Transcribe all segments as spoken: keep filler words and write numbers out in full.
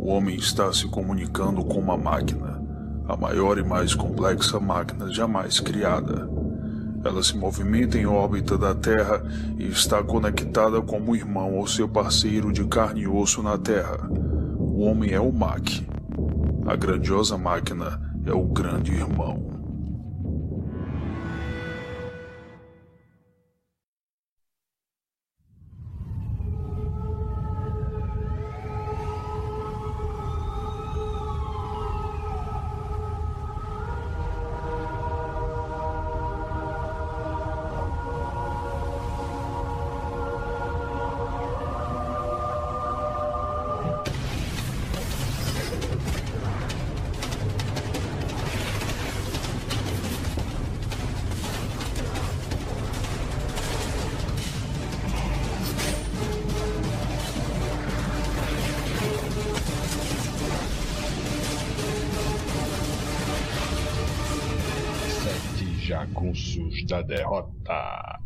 O homem está se comunicando com uma máquina, a maior e mais complexa máquina jamais criada. Ela se movimenta em órbita da Terra e está conectada como irmão ou seu parceiro de carne e osso na Terra. O homem é o Mac. A grandiosa máquina é o grande irmão. Jagunços da derrota.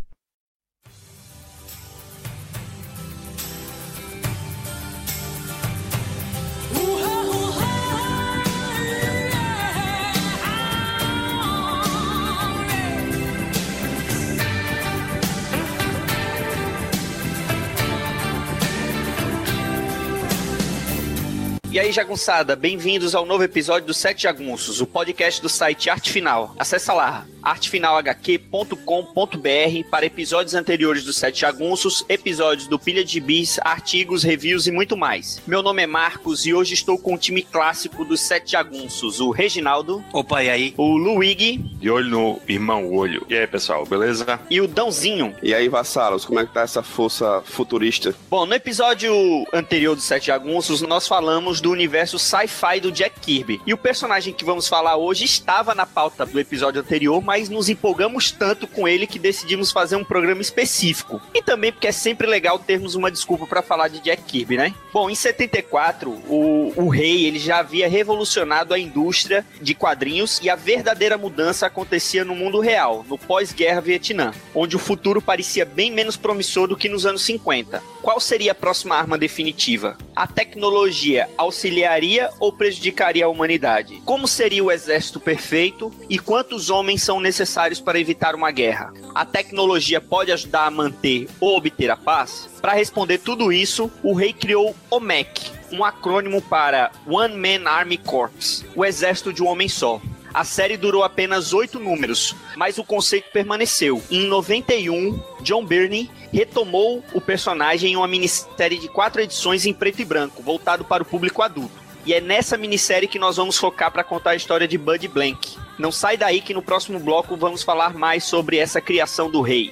E aí, jagunçada, bem-vindos ao novo episódio do Sete Jagunços, o podcast do site Arte Final. Acessa lá, arte final h q ponto com ponto b r para episódios anteriores do Sete Jagunços, episódios do Pilha de Bis, artigos, reviews e muito mais. Meu nome é Marcos e hoje estou com o time clássico dos Sete Jagunços, o Reginaldo. Opa, e aí? O Luigi. De olho no irmão olho. E aí, pessoal, beleza? E o Dãozinho. E aí, vassalos, como é que tá essa força futurista? Bom, no episódio anterior do Sete Jagunços, nós falamos do universo sci-fi do Jack Kirby. E o personagem que vamos falar hoje estava na pauta do episódio anterior, mas nos empolgamos tanto com ele que decidimos fazer um programa específico. E também porque é sempre legal termos uma desculpa para falar de Jack Kirby, né? Bom, em setenta e quatro, o, o rei ele já havia revolucionado a indústria de quadrinhos e a verdadeira mudança acontecia no mundo real, no pós-guerra Vietnã, onde o futuro parecia bem menos promissor do que nos anos cinquenta. Qual seria a próxima arma definitiva? A tecnologia auxiliaria ou prejudicaria a humanidade? Como seria o exército perfeito e quantos homens são necessários para evitar uma guerra? A tecnologia pode ajudar a manter ou obter a paz? Para responder tudo isso, o rei criou o M A C, um acrônimo para One Man Army Corps, o exército de um homem só. A série durou apenas oito números, mas o conceito permaneceu. Em noventa e um, John Byrne retomou o personagem em uma minissérie de quatro edições em preto e branco, voltado para o público adulto. E é nessa minissérie que nós vamos focar para contar a história de Bud Blank. Não sai daí que no próximo bloco vamos falar mais sobre essa criação do rei.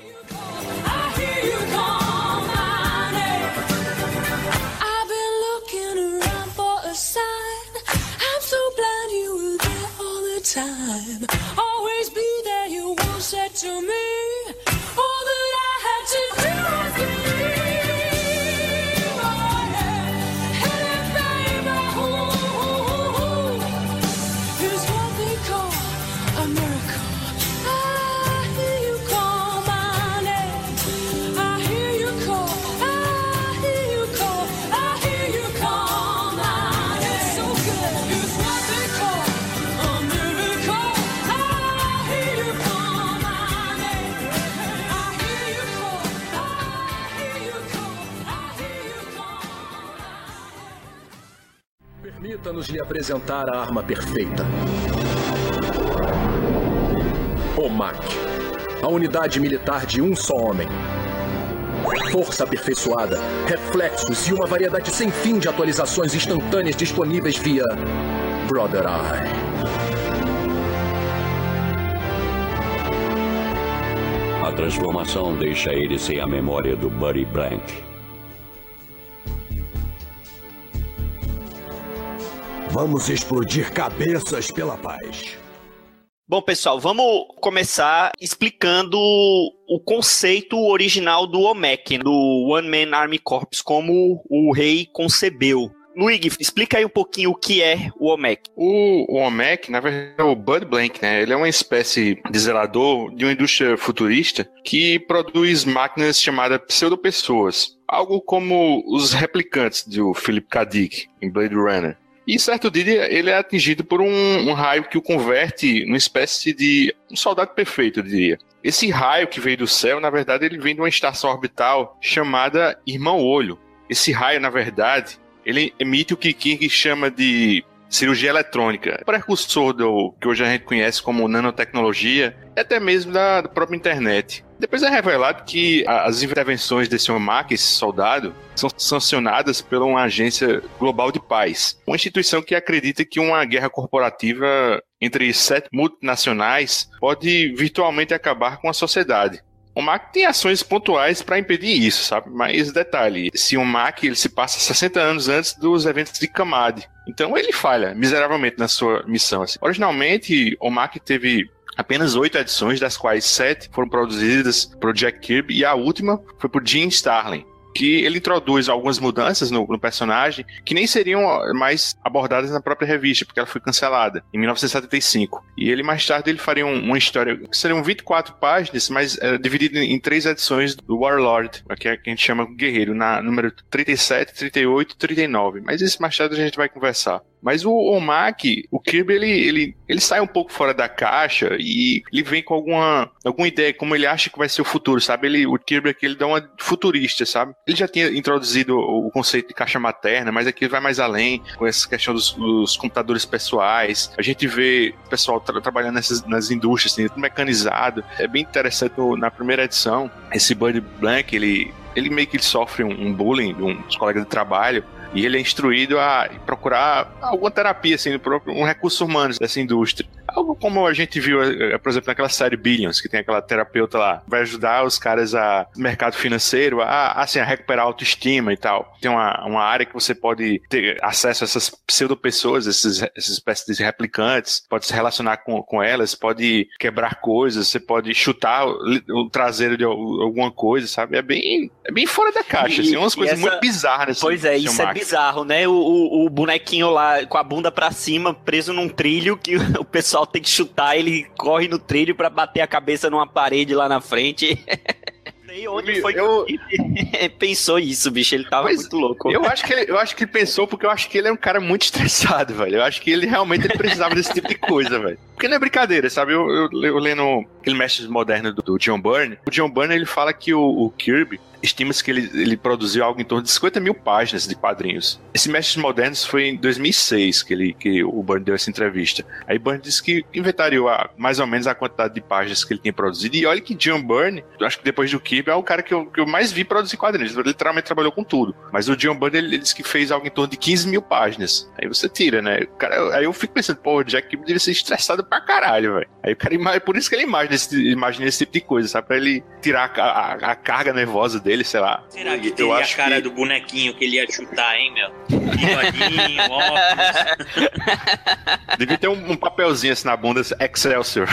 Time. Always be there, you once said to me, all that I had to do was believe. Oh yeah, and baby, ooh, is what they call a miracle. I hear you call my name. I hear you call. I hear you call. I hear you call my name. It's so good. It's what they call. Permita-nos lhe apresentar a arma perfeita. O M A C, a unidade militar de um só homem. Força aperfeiçoada, reflexos e uma variedade sem fim de atualizações instantâneas disponíveis via Brother Eye. A transformação deixa ele sem a memória do Buddy Blank. Vamos explodir cabeças pela paz. Bom, pessoal, vamos começar explicando o conceito original do O M A C, do One Man Army Corps, como o rei concebeu. Luigi, explica aí um pouquinho o que é o O M A C. O, o O M A C, na verdade, é o Bud Blank, né? Ele é uma espécie de zelador de uma indústria futurista que produz máquinas chamadas pseudopessoas. algo como os replicantes do Philip K. Dick em Blade Runner. E certo dia ele é atingido por um, um raio que o converte numa espécie de um soldado perfeito, eu diria. Esse raio que veio do céu, na verdade, ele vem de uma estação orbital chamada Irmão Olho. Esse raio, na verdade, ele emite o que King chama de cirurgia eletrônica, precursor do que hoje a gente conhece como nanotecnologia, e até mesmo da, da própria internet. Depois é revelado que as intervenções desse OMAC, esse soldado, são sancionadas por uma agência global de paz, uma instituição que acredita que uma guerra corporativa entre sete multinacionais pode virtualmente acabar com a sociedade. O M A C tem ações pontuais para impedir isso, sabe? Mas detalhe, esse M A C ele se passa sessenta anos antes dos eventos de Kamad. Então ele falha miseravelmente na sua missão. Assim. Originalmente, o M A C teve apenas oito edições, das quais sete foram produzidas por Jack Kirby e a última foi por Jim Starlin, que ele introduz algumas mudanças no, no personagem que nem seriam mais abordadas na própria revista, porque ela foi cancelada em mil novecentos e setenta e cinco. E ele mais tarde ele faria um, uma história que seriam vinte e quatro páginas, mas é, dividida em, em três edições do Warlord, que é que a gente chama Guerreiro, na número trinta e sete, trinta e oito e trinta e nove. Mas isso mais tarde a gente vai conversar. Mas o OMAC, o Kirby, ele, ele, ele sai um pouco fora da caixa e ele vem com alguma, alguma ideia, como ele acha que vai ser o futuro, sabe? Ele, o Kirby aqui, ele dá uma futurista, sabe? Ele já tinha introduzido o conceito de caixa materna, mas aqui ele vai mais além, com essa questão dos, dos computadores pessoais. A gente vê o pessoal tra- trabalhando nessas, nas indústrias, assim, tudo mecanizado. É bem interessante, no, na primeira edição, esse Bud Blank, ele, ele meio que sofre um, um bullying de um dos colegas de trabalho, e ele é instruído a procurar alguma terapia, assim, um recurso humano dessa indústria. Algo como a gente viu, por exemplo, naquela série Billions, que tem aquela terapeuta lá, vai ajudar os caras a mercado financeiro, a, assim, a recuperar a autoestima e tal. Tem uma, uma área que você pode ter acesso a essas pseudo-pessoas, esses, essas espécies de replicantes, pode se relacionar com, com elas, pode quebrar coisas, você pode chutar o, o traseiro de alguma coisa, sabe? É bem, é bem fora da caixa, assim, umas coisas essa... muito bizarras nesse Pois é, isso é bizarro, né? O, o, o bonequinho lá com a bunda pra cima, preso num trilho, que o pessoal tem que chutar, ele corre no trilho pra bater a cabeça numa parede lá na frente. Não sei onde foi eu... que ele pensou isso, bicho. Ele tava Mas muito louco. Eu acho, que ele, eu acho que ele pensou porque eu acho que ele é um cara muito estressado, velho. Eu acho que ele realmente ele precisava desse tipo de coisa, velho. Porque não é brincadeira, sabe? Eu, eu, eu lendo aquele mestre moderno do, do John Byrne, o John Byrne ele fala que o, o Kirby, estima-se que ele, ele produziu algo em torno de cinquenta mil páginas de quadrinhos. Esse Mestres Modernos foi em dois mil e seis que, ele, que o Byrne deu essa entrevista. Aí Byrne disse que inventariou a, mais ou menos a quantidade de páginas que ele tinha produzido. E olha que John Byrne, eu acho que depois do Kirby, é o cara que eu, que eu mais vi produzir quadrinhos. Ele literalmente trabalhou com tudo. Mas o John Byrne, ele, ele disse que fez algo em torno de quinze mil páginas. Aí você tira, né? O cara, aí eu fico pensando, pô, o Jack Kirby devia ser estressado pra caralho, velho. Aí o cara, por isso que ele imagina esse, imagina esse tipo de coisa, sabe? Pra ele tirar a, a, a carga nervosa dele, sei lá. Será que teria a cara que... do bonequinho que ele ia chutar, hein, meu? Bigodinho, óculos. Devia ter um, um papelzinho assim na bunda, Excelsior.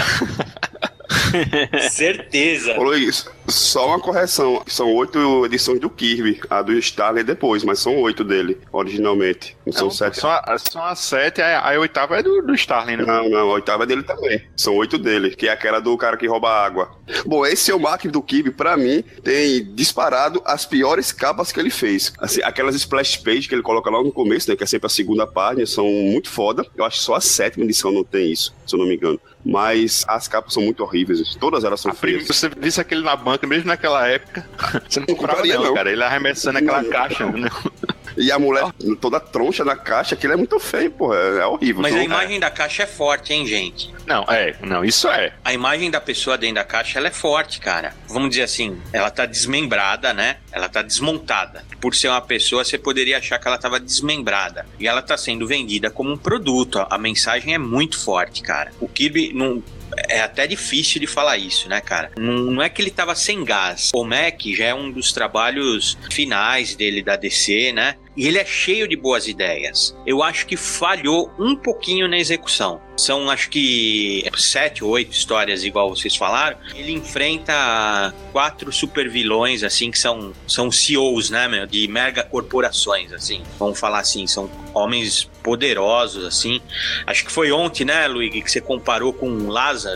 Certeza. Ô Luiz, só uma correção. São oito edições do Kirby. A do Starlin depois, mas são oito dele, originalmente. Não são não, sete. São, a, são as sete, a, a oitava é do, do Starlin, né? Não, não, a oitava é dele também. São oito dele, que é aquela do cara que rouba água. Bom, esse é o Mac do Kirby, pra mim, tem disparado as piores capas que ele fez. Assim, aquelas splash page que ele coloca lá no começo, né, que é sempre a segunda página, são muito foda. Eu acho que só a sétima edição não tem isso, se eu não me engano. Mas as capas são muito horríveis, todas elas são feias. Se você visse aquele na banca, mesmo naquela época, você não comprava não, não, cara. Ele arremessando aquela não. caixa, né? E a mulher toda troncha na caixa, aquilo é muito feio, pô, é, é horrível. Mas então, a imagem é. da caixa é forte, hein, gente? Não, é, não, isso é. A imagem da pessoa dentro da caixa, ela é forte, cara. Vamos dizer assim, ela tá desmembrada, né? Ela tá desmontada. Por ser uma pessoa, você poderia achar que ela tava desmembrada. E ela tá sendo vendida como um produto. A mensagem é muito forte, cara. O Kirby não... É até difícil de falar isso, né, cara? Não, não é que ele tava sem gás. O Mac já é um dos trabalhos finais dele da D C, né? E ele é cheio de boas ideias. Eu acho que falhou um pouquinho na execução. São, acho que, sete ou oito histórias, igual vocês falaram. Ele enfrenta quatro super vilões, assim, que são, são C E Os, né, meu? De mega corporações, assim. Vamos falar assim, são homens poderosos, assim. Acho que foi ontem, né, Luigi, que você comparou com Lazarus.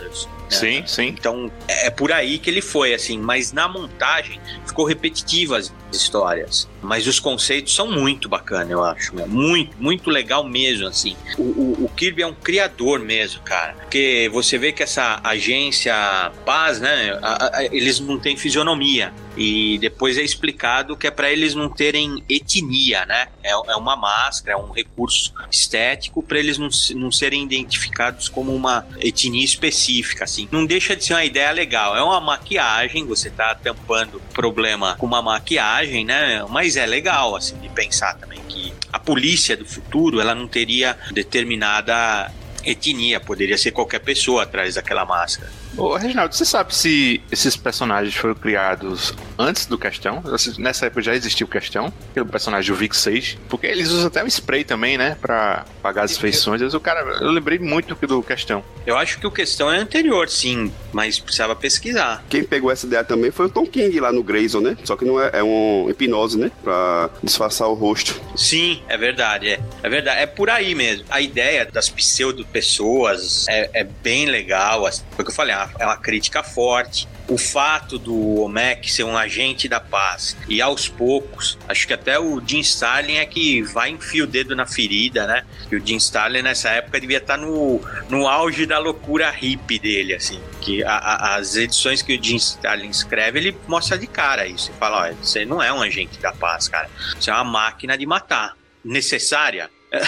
Sim, né? sim. Então, é por aí que ele foi, assim. Mas na montagem, ficou repetitiva as histórias. Mas os conceitos são muito bacanas, eu acho. Né? Muito, muito legal mesmo, assim. O, o, o Kirby é um criador mesmo, cara. Porque você vê que essa agência Paz, né? A, a, eles não têm fisionomia. E depois é explicado que é para eles não terem etnia, né? É, é uma máscara, é um recurso estético para eles não, não serem identificados como uma etnia específica, assim. Não deixa de ser uma ideia legal. É uma maquiagem, você tá tampando o problema com uma maquiagem, né? Mas é legal, assim, de pensar também que a polícia do futuro, ela não teria determinada etnia, poderia ser qualquer pessoa atrás daquela máscara. Ô, Reginaldo, você sabe se esses personagens foram criados antes do Questão? Nessa época já existia o Questão, pelo personagem do Vic Sage, porque eles usam até um spray também, né, pra apagar as feições. O cara, eu lembrei muito do Questão. Eu acho que o Questão é anterior, sim, mas precisava pesquisar. Quem pegou essa ideia também foi o Tom King lá no Grayson, né? Só que não é, é um hipnose, né? Pra disfarçar o rosto. Sim, é verdade, é. É verdade, é por aí mesmo. A ideia das pseudo-pessoas é, é bem legal, assim, foi o que eu falei, é uma crítica forte. O fato do Omek ser um agente da paz e aos poucos, acho que até o Jim Starlin é que vai enfiar o dedo na ferida, né? E o Jim Starlin nessa época devia estar no, no auge da loucura hippie dele, assim. Que a, a, as edições que o Jim Starlin escreve, ele mostra de cara isso. Ele fala, olha, você não é um agente da paz, cara. Você é uma máquina de matar. Necessária?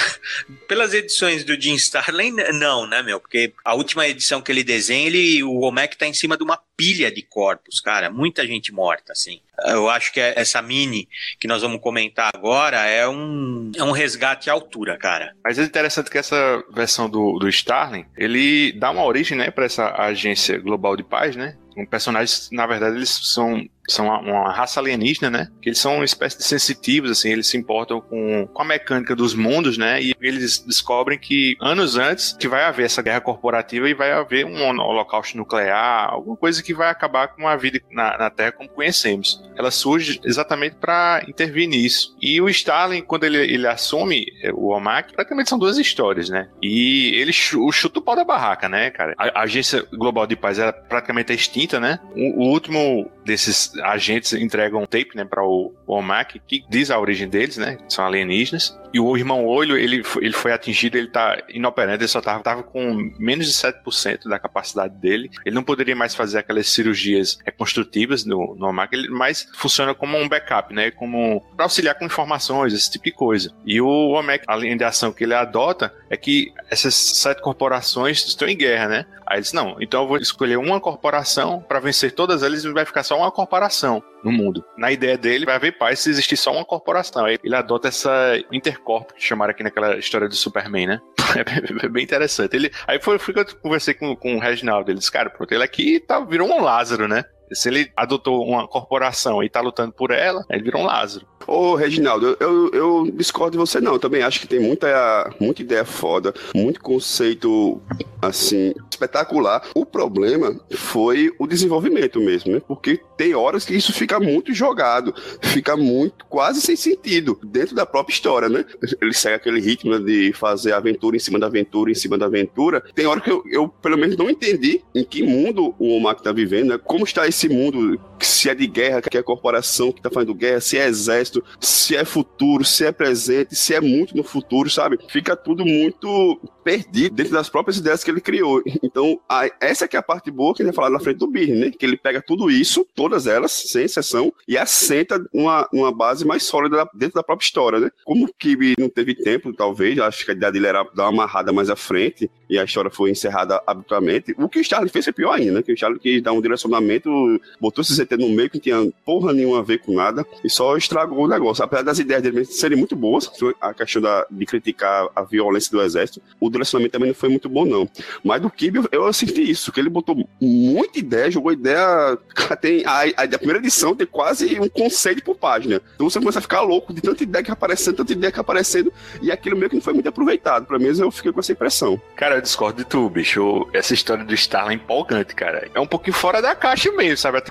Pelas edições do Jim Starlin, não, né, meu? Porque a última edição que ele desenha, ele, o Omek tá em cima de uma pilha de corpos, cara. Muita gente morta, assim. Eu acho que essa mini que nós vamos comentar agora é um, é um resgate à altura, cara. Mas é interessante que essa versão do, do Starlin, ele dá uma origem, né, pra essa agência global de paz, né? Um personagens, na verdade, eles são, são uma, uma raça alienígena, né? Que eles são uma espécie de sensitivos, assim, eles se importam com, com a mecânica dos mundos, né? E eles descobrem que, anos antes, que vai haver essa guerra corporativa e vai haver um holocausto nuclear, alguma coisa que vai acabar com a vida na, na Terra como conhecemos. Ela surge exatamente para intervir nisso. E o Starlin, quando ele, ele assume o Omak, praticamente são duas histórias, né? E ele chuta o pau da barraca, né, cara? A, a agência global de paz era praticamente extinta, né? O, o último desses agentes entrega um tape, né, para o, o Omak, que diz a origem deles, né? São alienígenas. E o irmão Olho, ele, ele foi atingido, ele tá inoperante, ele só tava, tava com menos de sete por cento da capacidade dele. Ele não poderia mais fazer aquelas cirurgias reconstrutivas no, no Omak, ele mais funciona como um backup, né? Como para auxiliar com informações, esse tipo de coisa. E o Omek, a linha de ação que ele adota é que essas sete corporações estão em guerra, né? Aí ele disse, não, então eu vou escolher uma corporação para vencer todas elas e vai ficar só uma corporação no mundo. Na ideia dele, vai haver paz se existir só uma corporação. Aí ele adota essa intercorp, que chamaram aqui naquela história do Superman, né? É bem interessante. Ele, aí foi, foi que eu conversei com, com o Reginaldo, ele disse, cara, pronto, ele aqui tá, virou um Lázaro, né? Se ele adotou uma corporação e tá lutando por ela, ele virou um Lázaro. Ô, Reginaldo, eu, eu discordo de você não. Eu também acho que tem muita, muita ideia foda, muito conceito, assim, espetacular. O problema foi o desenvolvimento mesmo, né? Porque tem horas que isso fica muito jogado, fica muito, quase sem sentido, dentro da própria história, né? Ele segue aquele ritmo de fazer aventura em cima da aventura, em cima da aventura. Tem hora que eu, eu pelo menos, não entendi em que mundo o Omak tá vivendo, né? Como está esse mundo, se é de guerra, que é corporação que tá fazendo guerra, se é exército, se é futuro, se é presente, se é muito no futuro, sabe? Fica tudo muito perdido dentro das próprias ideias que ele criou. Então, a, essa que é a parte boa que ele vai falar na frente do Byrne, né? Que ele pega tudo isso, todas elas, sem exceção, e assenta numa, numa base mais sólida dentro da própria história, né? Como o Kirby não teve tempo, talvez, acho que a ideia dele era dar uma amarrada mais à frente, e a história foi encerrada abruptamente. O que o Starlin fez foi pior ainda, né? Que o Starlin quis dar um direcionamento, botou esse Z T no meio que não tinha porra nenhuma a ver com nada, e só estragou o negócio. Apesar das ideias dele serem muito boas, a questão da, de criticar a violência do exército, o direcionamento também não foi muito bom, não. Mas do Kirby, eu, eu senti isso, que ele botou muita ideia, jogou ideia... Tem, a, a, a primeira edição tem quase um conceito por página. Então você começa a ficar louco de tanta ideia que aparecendo, tanta ideia que aparecendo, e aquilo meio que não foi muito aproveitado. Pra mim, eu fiquei com essa impressão. Cara, eu discordo de tu, bicho. Essa história do Starlin é empolgante, cara. É um pouquinho fora da caixa mesmo, sabe? A narrativa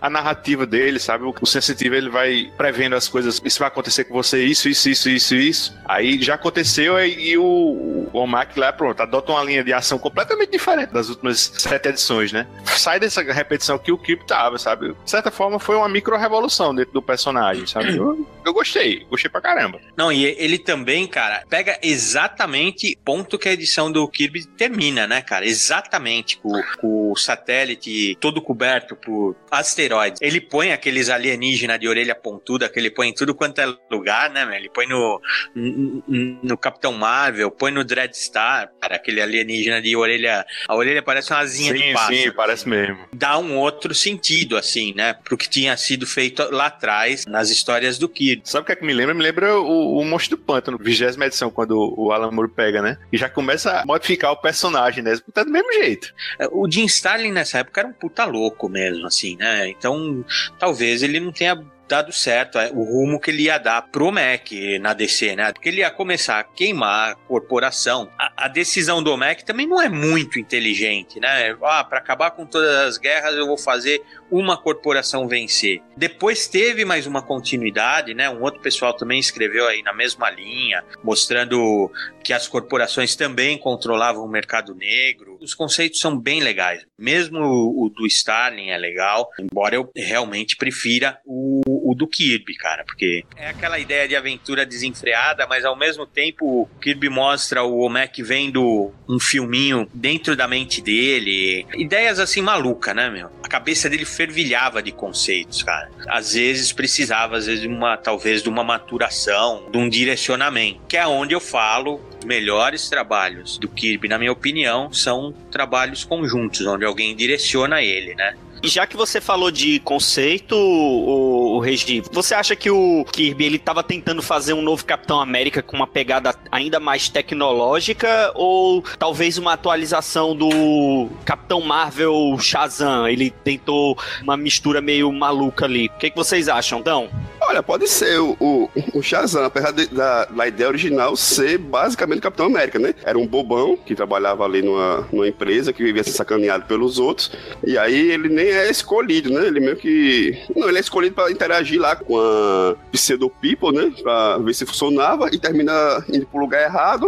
expectativa dele, sabe? O, o sensitivo, ele vai prevendo as coisas, isso vai acontecer com você, isso, isso, isso, isso, isso. Aí já aconteceu e, e o, o Omak lá, pronto, adota uma linha de ação completamente diferente das últimas sete edições, né? Sai dessa repetição que o Kirby tava, sabe? De certa forma, foi uma micro-revolução dentro do personagem, sabe? Eu, eu gostei, gostei pra caramba. Não, e ele também, cara, pega exatamente o ponto que a edição do Kirby termina, né, cara? Exatamente, com, com o satélite todo coberto por asteroides. Ele põe aqueles alienígenas de orelha pontuda, que ele põe em tudo quanto é lugar, né, meu? Ele põe no, no, no Capitão Marvel, põe no Dreadstar, cara, aquele alienígena de orelha... A orelha parece uma asinha sim, de pássaro. Sim, parece mesmo. Dá um outro sentido, assim, né, pro que tinha sido feito lá atrás, nas histórias do Kirby. Sabe o que é que me lembra? Me lembra o, o Monstro do Pântano, vigésima edição, quando o Alan Moore pega, né? E já começa a modificar o personagem, né? Tá do mesmo jeito. O Jim Starlin nessa época era um puta louco mesmo, assim, né? Então, talvez ele não tenha dado certo o rumo que ele ia dar pro Mac na D C, né? Porque ele ia começar a queimar a corporação. A, a decisão do Mac também não é muito inteligente, né? Ah, pra acabar com todas as guerras eu vou fazer uma corporação vencer. Depois teve mais uma continuidade, né? Um outro pessoal também escreveu aí na mesma linha, mostrando que as corporações também controlavam o mercado negro. Os conceitos são bem legais. Mesmo o, o do Starlin é legal, embora eu realmente prefira o, o do Kirby, cara, porque é aquela ideia de aventura desenfreada, mas ao mesmo tempo o Kirby mostra o Omek vendo um filminho dentro da mente dele. Ideias assim malucas, né, meu? A cabeça dele fervilhava de conceitos, cara. Às vezes precisava, às vezes, uma, talvez de uma maturação, de um direcionamento, que é onde eu falo, os melhores trabalhos do Kirby, na minha opinião, são trabalhos conjuntos, onde alguém direciona ele, né? E já que você falou de conceito, o, o Regi, você acha que o Kirby ele estava tentando fazer um novo Capitão América com uma pegada ainda mais tecnológica ou talvez uma atualização do Capitão Marvel Shazam? Ele tentou uma mistura meio maluca ali. O que, que vocês acham, Dão? Olha, pode ser o, o, o Shazam, apesar de, da, da ideia original ser basicamente o Capitão América, né? Era um bobão que trabalhava ali numa, numa empresa que vivia ser sacaneado pelos outros, e aí ele nem é escolhido, né? Ele meio que... Não, ele é escolhido pra interagir lá com a Pseudo People, né? Pra ver se funcionava, e termina indo pro lugar errado,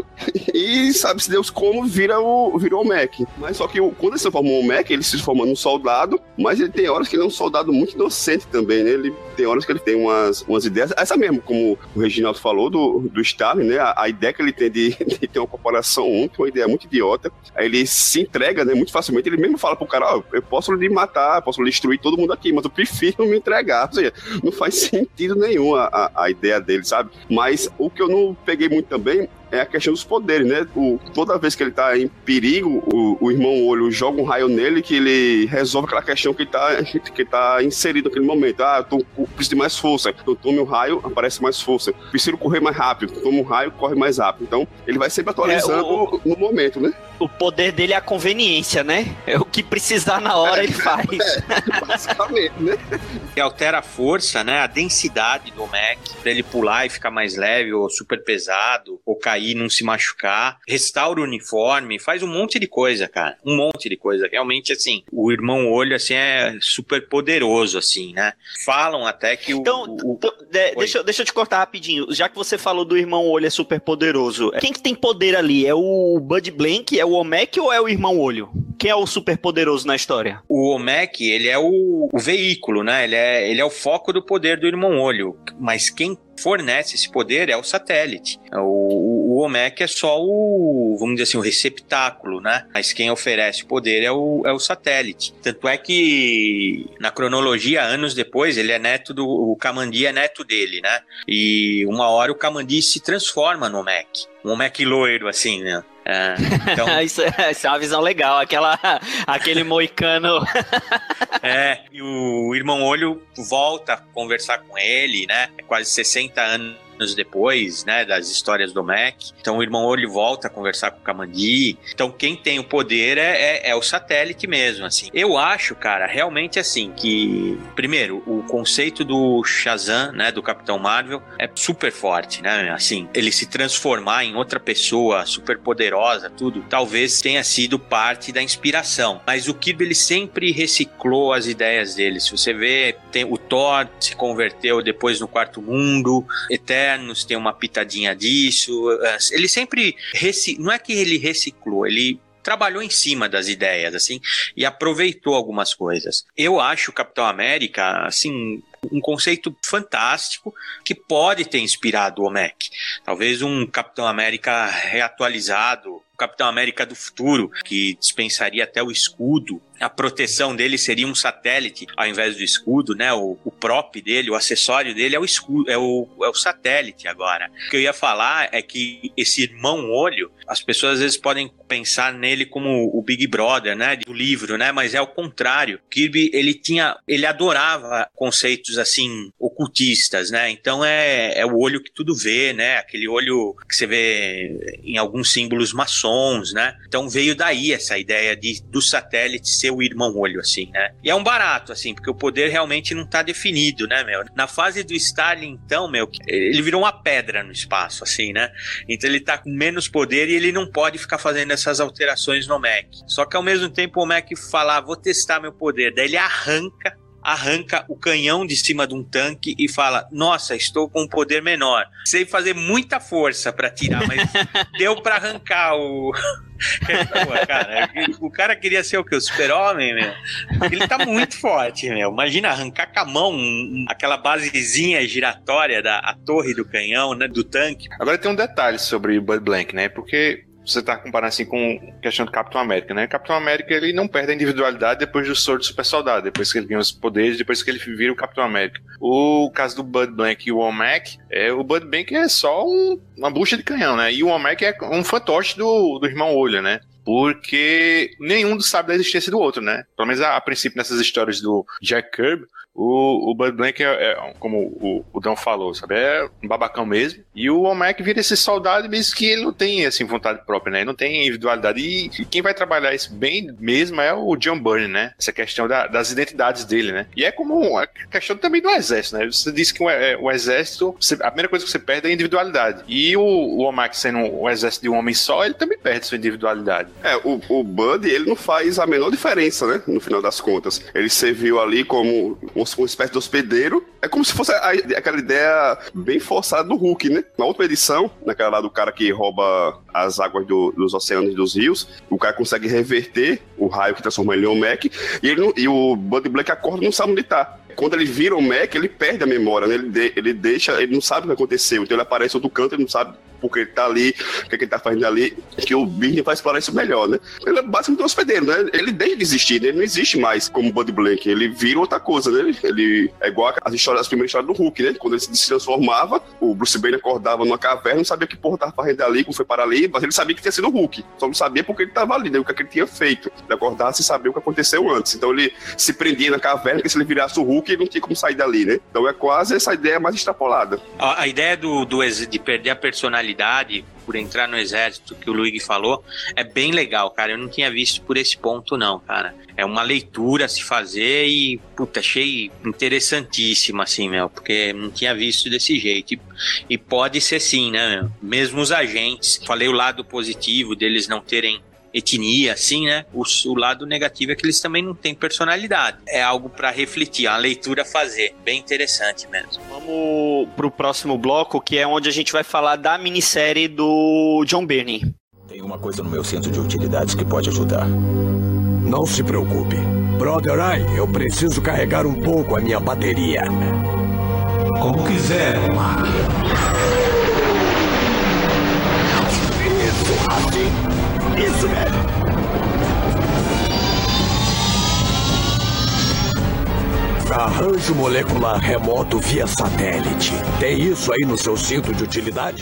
e sabe-se Deus como vira o, vira o Mac. Mas só que o, quando ele se forma um Mac, ele se forma num soldado, mas ele tem horas que ele é um soldado muito inocente também, né? Ele tem horas que ele tem umas, umas ideias, essa mesmo, como o Reginaldo falou, do, do Stalin, né? A, a ideia que ele tem de, de ter uma corporação única, uma ideia muito idiota. Aí ele se entrega, né? Muito facilmente, ele mesmo fala pro cara, ó, oh, eu posso lhe matar, posso lhe destruir todo mundo aqui, mas eu prefiro me entregar. Ou seja, não faz sentido nenhum a, a, a ideia dele, sabe? Mas o que eu não peguei muito também é a questão dos poderes, né? O, toda vez que ele tá em perigo, o, o irmão Olho joga um raio nele que ele resolve aquela questão que ele tá, que tá inserido naquele momento. Ah, eu tô, eu preciso de mais força. Então tome um raio, aparece mais força. Preciso correr mais rápido. Toma um raio, corre mais rápido. Então ele vai sempre atualizando é, o, no momento, né? O poder dele é a conveniência, né? É o que precisar na hora, é, ele faz. É, basicamente, né? E altera a força, né? A densidade do Mac, pra ele pular e ficar mais leve, ou super pesado, ou cair e não se machucar. Restaura o uniforme, faz um monte de coisa, cara. Um monte de coisa. Realmente, assim, o Irmão Olho, assim, é super poderoso, assim, né? Falam até que o... Então, o, o... De, deixa, deixa eu te cortar rapidinho. Já que você falou do Irmão Olho é super poderoso, quem que tem poder ali? É o Bud Blank? É o Omek ou é o Irmão Olho? Quem é o super poderoso na história? O Omek, ele é o, o veículo, né? Ele é, ele é o foco do poder do Irmão Olho. Mas quem fornece esse poder é o satélite. O, o Omek é só o, vamos dizer assim, o receptáculo, né? Mas quem oferece o poder é o, é o satélite. Tanto é que, na cronologia, anos depois, ele é neto do... O Kamandi é neto dele, né? E uma hora o Kamandi se transforma no Omek. Um Omek loiro, assim, né? É, então... isso, é, isso é uma visão legal, aquela, aquele moicano. É, e o Irmão Olho volta a conversar com ele, né? É quase sessenta anos anos depois, né, das histórias do Mac. Então o Irmão Olho volta a conversar com o Kamandi. Então quem tem o poder é, é, é o satélite mesmo, assim. Eu acho, cara, realmente assim, que primeiro, o conceito do Shazam, né, do Capitão Marvel é super forte, né, assim, ele se transformar em outra pessoa super poderosa, tudo, talvez tenha sido parte da inspiração. Mas o Kirby, ele sempre reciclou as ideias dele. Se você vê, tem o Thor se converteu depois no Quarto Mundo, Eternos tem uma pitadinha disso. Ele sempre rec... não é que ele reciclou, ele trabalhou em cima das ideias, assim, e aproveitou algumas coisas. Eu acho o Capitão América, assim, um conceito fantástico que pode ter inspirado o Mac. Talvez um Capitão América reatualizado, o Capitão América do futuro, que dispensaria até o escudo. A proteção dele seria um satélite ao invés do escudo, né? O, o prop dele, o acessório dele é o escudo, é o, é o satélite agora. O que eu ia falar é que esse Irmão Olho, as pessoas às vezes podem pensar nele como o Big Brother, né? Do livro, né? Mas é o contrário. Kirby, ele tinha, ele adorava conceitos assim, ocultistas, né? Então é, é o olho que tudo vê, né? Aquele olho que você vê em alguns símbolos maçons, né? Então veio daí essa ideia de, do satélite ser o Irmão Olho, assim, né? E é um barato, assim, porque o poder realmente não tá definido, né, meu? Na fase do Starling, então, meu, ele virou uma pedra no espaço, assim, né? Então ele tá com menos poder e ele não pode ficar fazendo essas alterações no Mac. Só que ao mesmo tempo o Mac fala, vou testar meu poder. Daí ele arranca arranca o canhão de cima de um tanque e fala, nossa, estou com um poder menor. Sei fazer muita força pra tirar, mas deu pra arrancar o... Pô, cara, o cara queria ser o quê? O super-homem, meu? Ele tá muito forte, meu. Imagina arrancar com a mão aquela basezinha giratória da a torre do canhão, né, do tanque. Agora tem um detalhe sobre Bud Blank, né? Porque você tá comparando assim com a questão do Capitão América, né? O Capitão América, ele não perde a individualidade depois do soro do super soldado, depois que ele ganha os poderes, depois que ele vira o Capitão América. O caso do Bud Blank e o Womack, é, o Bud Blank é só um, uma bucha de canhão, né? E o Womack é um fantoche do, do Irmão Olho, né? Porque nenhum sabe da existência do outro, né? Pelo menos a, a princípio nessas histórias do Jack Kirby, o, o Bud Blank é, é como o, o Dão falou, sabe? É um babacão mesmo. E o Womack vira esse soldado mesmo que ele não tem, assim, vontade própria, né? Ele não tem individualidade. E, e quem vai trabalhar isso bem mesmo é o John Byrne, né? Essa questão da, das identidades dele, né? E é como a questão também do exército, né? Você disse que o, o exército, você, a primeira coisa que você perde é a individualidade. E o, o Womack sendo o exército de um homem só, ele também perde sua individualidade. É, o, o Bud, ele não faz a menor diferença, né? No final das contas. Ele serviu ali como uma espécie de hospedeiro. É como se fosse a, aquela ideia bem forçada do Hulk, né? Na última edição, naquela lá do cara que rouba as águas do, dos oceanos e dos rios, o cara consegue reverter o raio que transforma ele em um Mac, e, ele não, e o Bud Black acorda e não sabe onde tá. Quando ele vira o Mac, ele perde a memória, né? Ele, de, ele deixa, ele não sabe o que aconteceu. Então ele aparece em outro canto, ele não sabe porque ele tá ali, o que, é que ele tá fazendo ali, que o Byrne vai explorar isso melhor, né? Ele é basicamente um hospedeiro, né? Ele deixa de existir, né? Ele não existe mais como Bud Blank, ele vira outra coisa, né? Ele é igual as histórias, as primeiras histórias do Hulk, né? Quando ele se transformava, o Bruce Banner acordava numa caverna, não sabia que porra tava fazendo ali, como foi para ali, mas ele sabia que tinha sido o Hulk, só não sabia porque ele tava ali, né? O que, é que ele tinha feito. Ele acordava sem saber o que aconteceu antes. Então ele se prendia na caverna, porque se ele virasse o Hulk, ele não tinha como sair dali, né? Então é quase essa ideia mais extrapolada. A, a ideia do, do, de perder a personalidade por entrar no exército, que o Luigi falou, é bem legal, cara. Eu não tinha visto por esse ponto, não, cara. É uma leitura a se fazer e, puta, achei interessantíssima, assim, meu, porque não tinha visto desse jeito. E, e pode ser sim, né, meu? Mesmo os agentes, falei o lado positivo deles não terem etnia, assim, né? O, o lado negativo é que eles também não têm personalidade. É algo pra refletir, a leitura fazer. Bem interessante mesmo. Vamos pro próximo bloco, que é onde a gente vai falar da minissérie do John Byrne. Tem uma coisa no meu centro de utilidades que pode ajudar. Não se preocupe. Brother Eye, eu preciso carregar um pouco a minha bateria. Como quiser, Mark. Isso, assim. Isso mesmo! Arranjo molecular remoto via satélite. Tem isso aí no seu cinto de utilidades?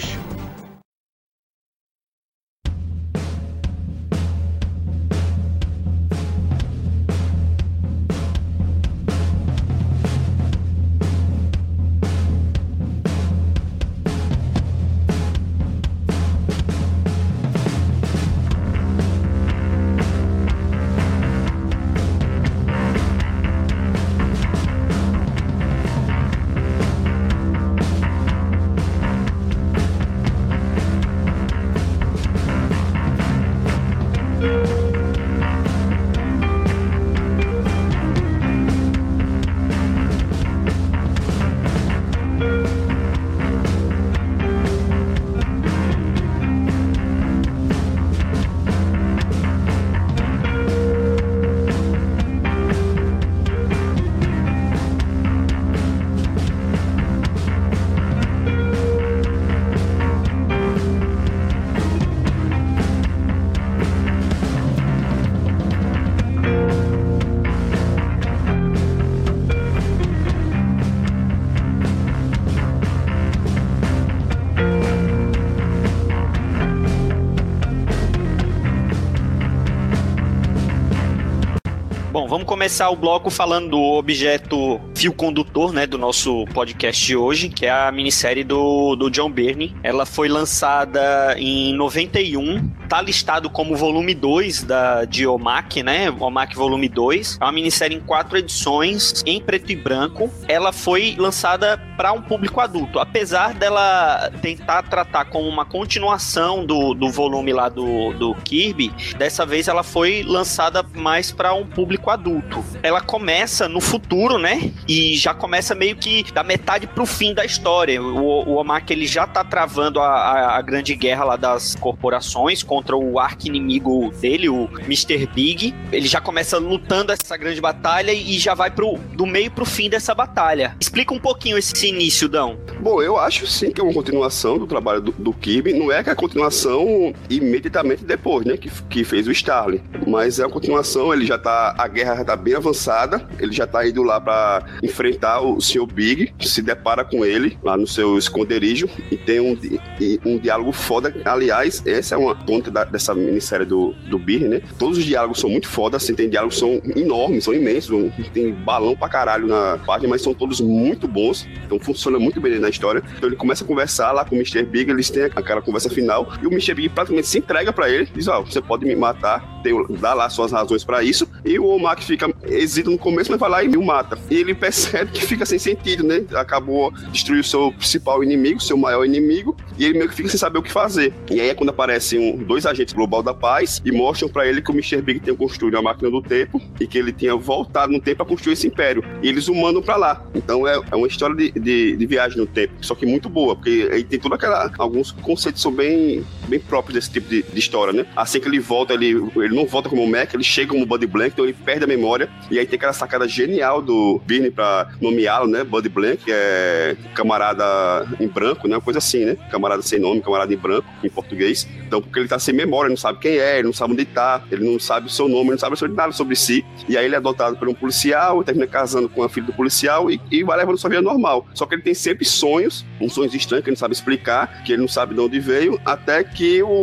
Bom, vamos começar o bloco falando do objeto fio condutor, né, do nosso podcast de hoje, que é a minissérie do, do John Byrne. Ela foi lançada em noventa e um, tá listado como volume dois da, de O M A C, né, O M A C volume dois. É uma minissérie em quatro edições, em preto e branco. Ela foi lançada para um público adulto, apesar dela tentar tratar como uma continuação do, do volume lá do, do Kirby. Dessa vez ela foi lançada mais para um público adulto. Ela começa no futuro, né? E já começa meio que da metade pro fim da história. O, o O M A C ele já tá travando a, a, a grande guerra lá das corporações contra o arqui-inimigo dele, o mister Big. Ele já começa lutando essa grande batalha e já vai pro, do meio pro fim dessa batalha. Explica um pouquinho esse início, Dão. Bom, eu acho sim que é uma continuação do trabalho do, do Kirby. Não é que é a continuação imediatamente depois, né? Que, que fez o Starling. Mas é uma continuação, ele já tá... A guerra já tá bem avançada. Ele já tá indo lá pra enfrentar o senhor Big. Se depara com ele lá no seu esconderijo. E tem um, um diálogo foda. Aliás, essa é uma ponta da, dessa minissérie do, do Byrne, né? Todos os diálogos são muito foda, assim. Tem diálogos que são enormes, são imensos. Tem balão pra caralho na página, mas são todos muito bons. Então funciona muito bem na história. Então ele começa a conversar lá com o mister Big, eles têm aquela conversa final, e o mister Big praticamente se entrega pra ele, diz, ó, oh, você pode me matar, tem, dá lá suas razões pra isso, e o O M A C fica hesita no começo, mas vai lá e o mata. E ele percebe que fica sem sentido, né? Acabou destruir o seu principal inimigo, seu maior inimigo, e ele meio que fica sem saber o que fazer. E aí é quando aparecem um, dois agentes global da paz e mostram pra ele que o mister Big tinha construído a máquina do tempo e que ele tinha voltado no tempo pra construir esse império. E eles o mandam pra lá. Então é, é uma história de, de, de viagem no tempo, só que muito boa, porque aí tem toda aquela... Alguns conceitos são bem, bem próprios desse tipo de, de história, né? Assim que ele volta, ele, ele não volta como o Mac, ele chega como Buddy Blank, então ele perde a memória, e aí tem aquela sacada genial do Byrne pra nomeá-lo, né? Buddy Blank, que é camarada em branco, né? Uma coisa assim, né? Camarada sem nome, camarada em branco, em português. Então, porque ele tá sem memória, ele não sabe quem é, ele não sabe onde tá, ele não sabe o seu nome, ele não sabe nada sobre si, e aí ele é adotado por um policial, termina casando com a filha do policial e, e vai levando sua vida normal. Só que ele tem sempre sonhos, uns sonhos estranhos que ele não sabe explicar, que ele não sabe de onde veio, até que o,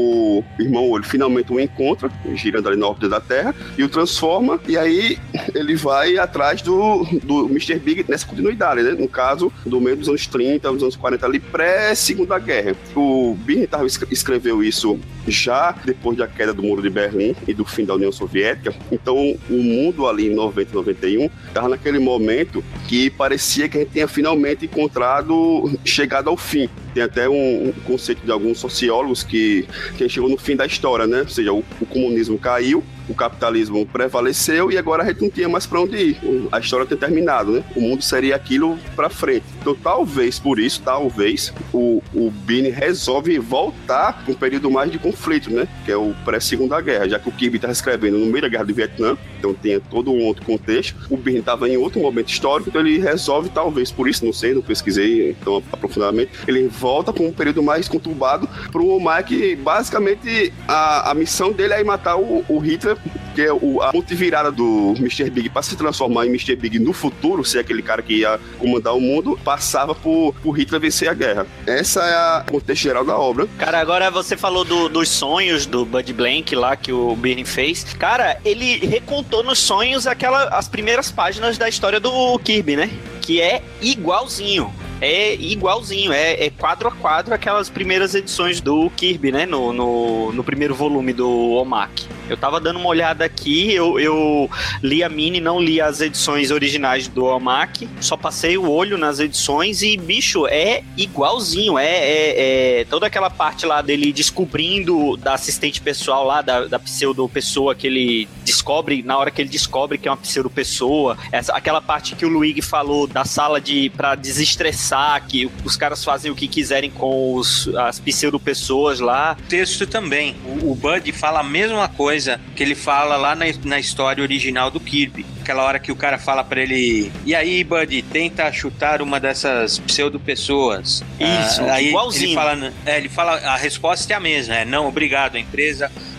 o irmão ele finalmente o encontra, girando ali na órbita da Terra, e o transforma, e aí ele vai atrás do, do mister Big nessa continuidade, né? No caso, do meio dos anos trinta, dos anos quarenta, ali pré-Segunda Guerra. O Byrne escreveu isso já depois da queda do Muro de Berlim e do fim da União Soviética. Então, o mundo ali em noventa, noventa e um, estava naquele momento que parecia que a gente tinha finalmente encontrado, chegado ao fim. Tem até um, um conceito de alguns sociólogos que, que chegou no fim da história, né? Ou seja, o, o comunismo caiu, o capitalismo prevaleceu e agora a gente não tinha mais para onde ir. A história tem terminado, né? O mundo seria aquilo para frente. Então, talvez por isso, talvez, o, o Byrne resolve voltar para um período mais de conflito, né? Que é o pré-Segunda Guerra, já que o Kirby estava escrevendo no meio da Guerra do Vietnã, então tem todo um outro contexto. O Byrne estava em outro momento histórico, então ele resolve, talvez por isso, não sei, não pesquisei tão aprofundadamente, ele volta para um período mais conturbado para o O M A C, que basicamente a, a missão dele é matar o, o Hitler, que é o, a ponte virada do mister Big para se transformar em mister Big no futuro, ser aquele cara que ia comandar o mundo, passava por, por Hitler vencer a guerra. Essa é a contexto geral da obra. Cara, agora você falou do, dos sonhos do Buddy Blank lá que o Byrne fez. Cara, ele recontou nos sonhos aquela, as primeiras páginas da história do Kirby, né? Que é igualzinho. É igualzinho, é, é quadro a quadro aquelas primeiras edições do Kirby, né? No, no, no primeiro volume do O M A C. Eu tava dando uma olhada aqui, eu, eu li a mini, não li as edições originais do O M A C, só passei o olho nas edições e, bicho, é igualzinho, é, é, é toda aquela parte lá dele descobrindo da assistente pessoal lá, da, da pseudo-pessoa que ele descobre, na hora que ele descobre que é uma pseudo-pessoa, essa, aquela parte que o Luigi falou da sala de, pra desestressar, que os caras fazem o que quiserem com os, as pseudo-pessoas lá. O texto também, o, o Buddy fala a mesma coisa que ele fala lá na, na história original do Kirby. Aquela hora que o cara fala pra ele: e aí, Buddy, tenta chutar uma dessas pseudo-pessoas. Isso, ah, aí igualzinho. Ele fala, é, ele fala, a resposta é a mesma, é não, obrigado, a empresa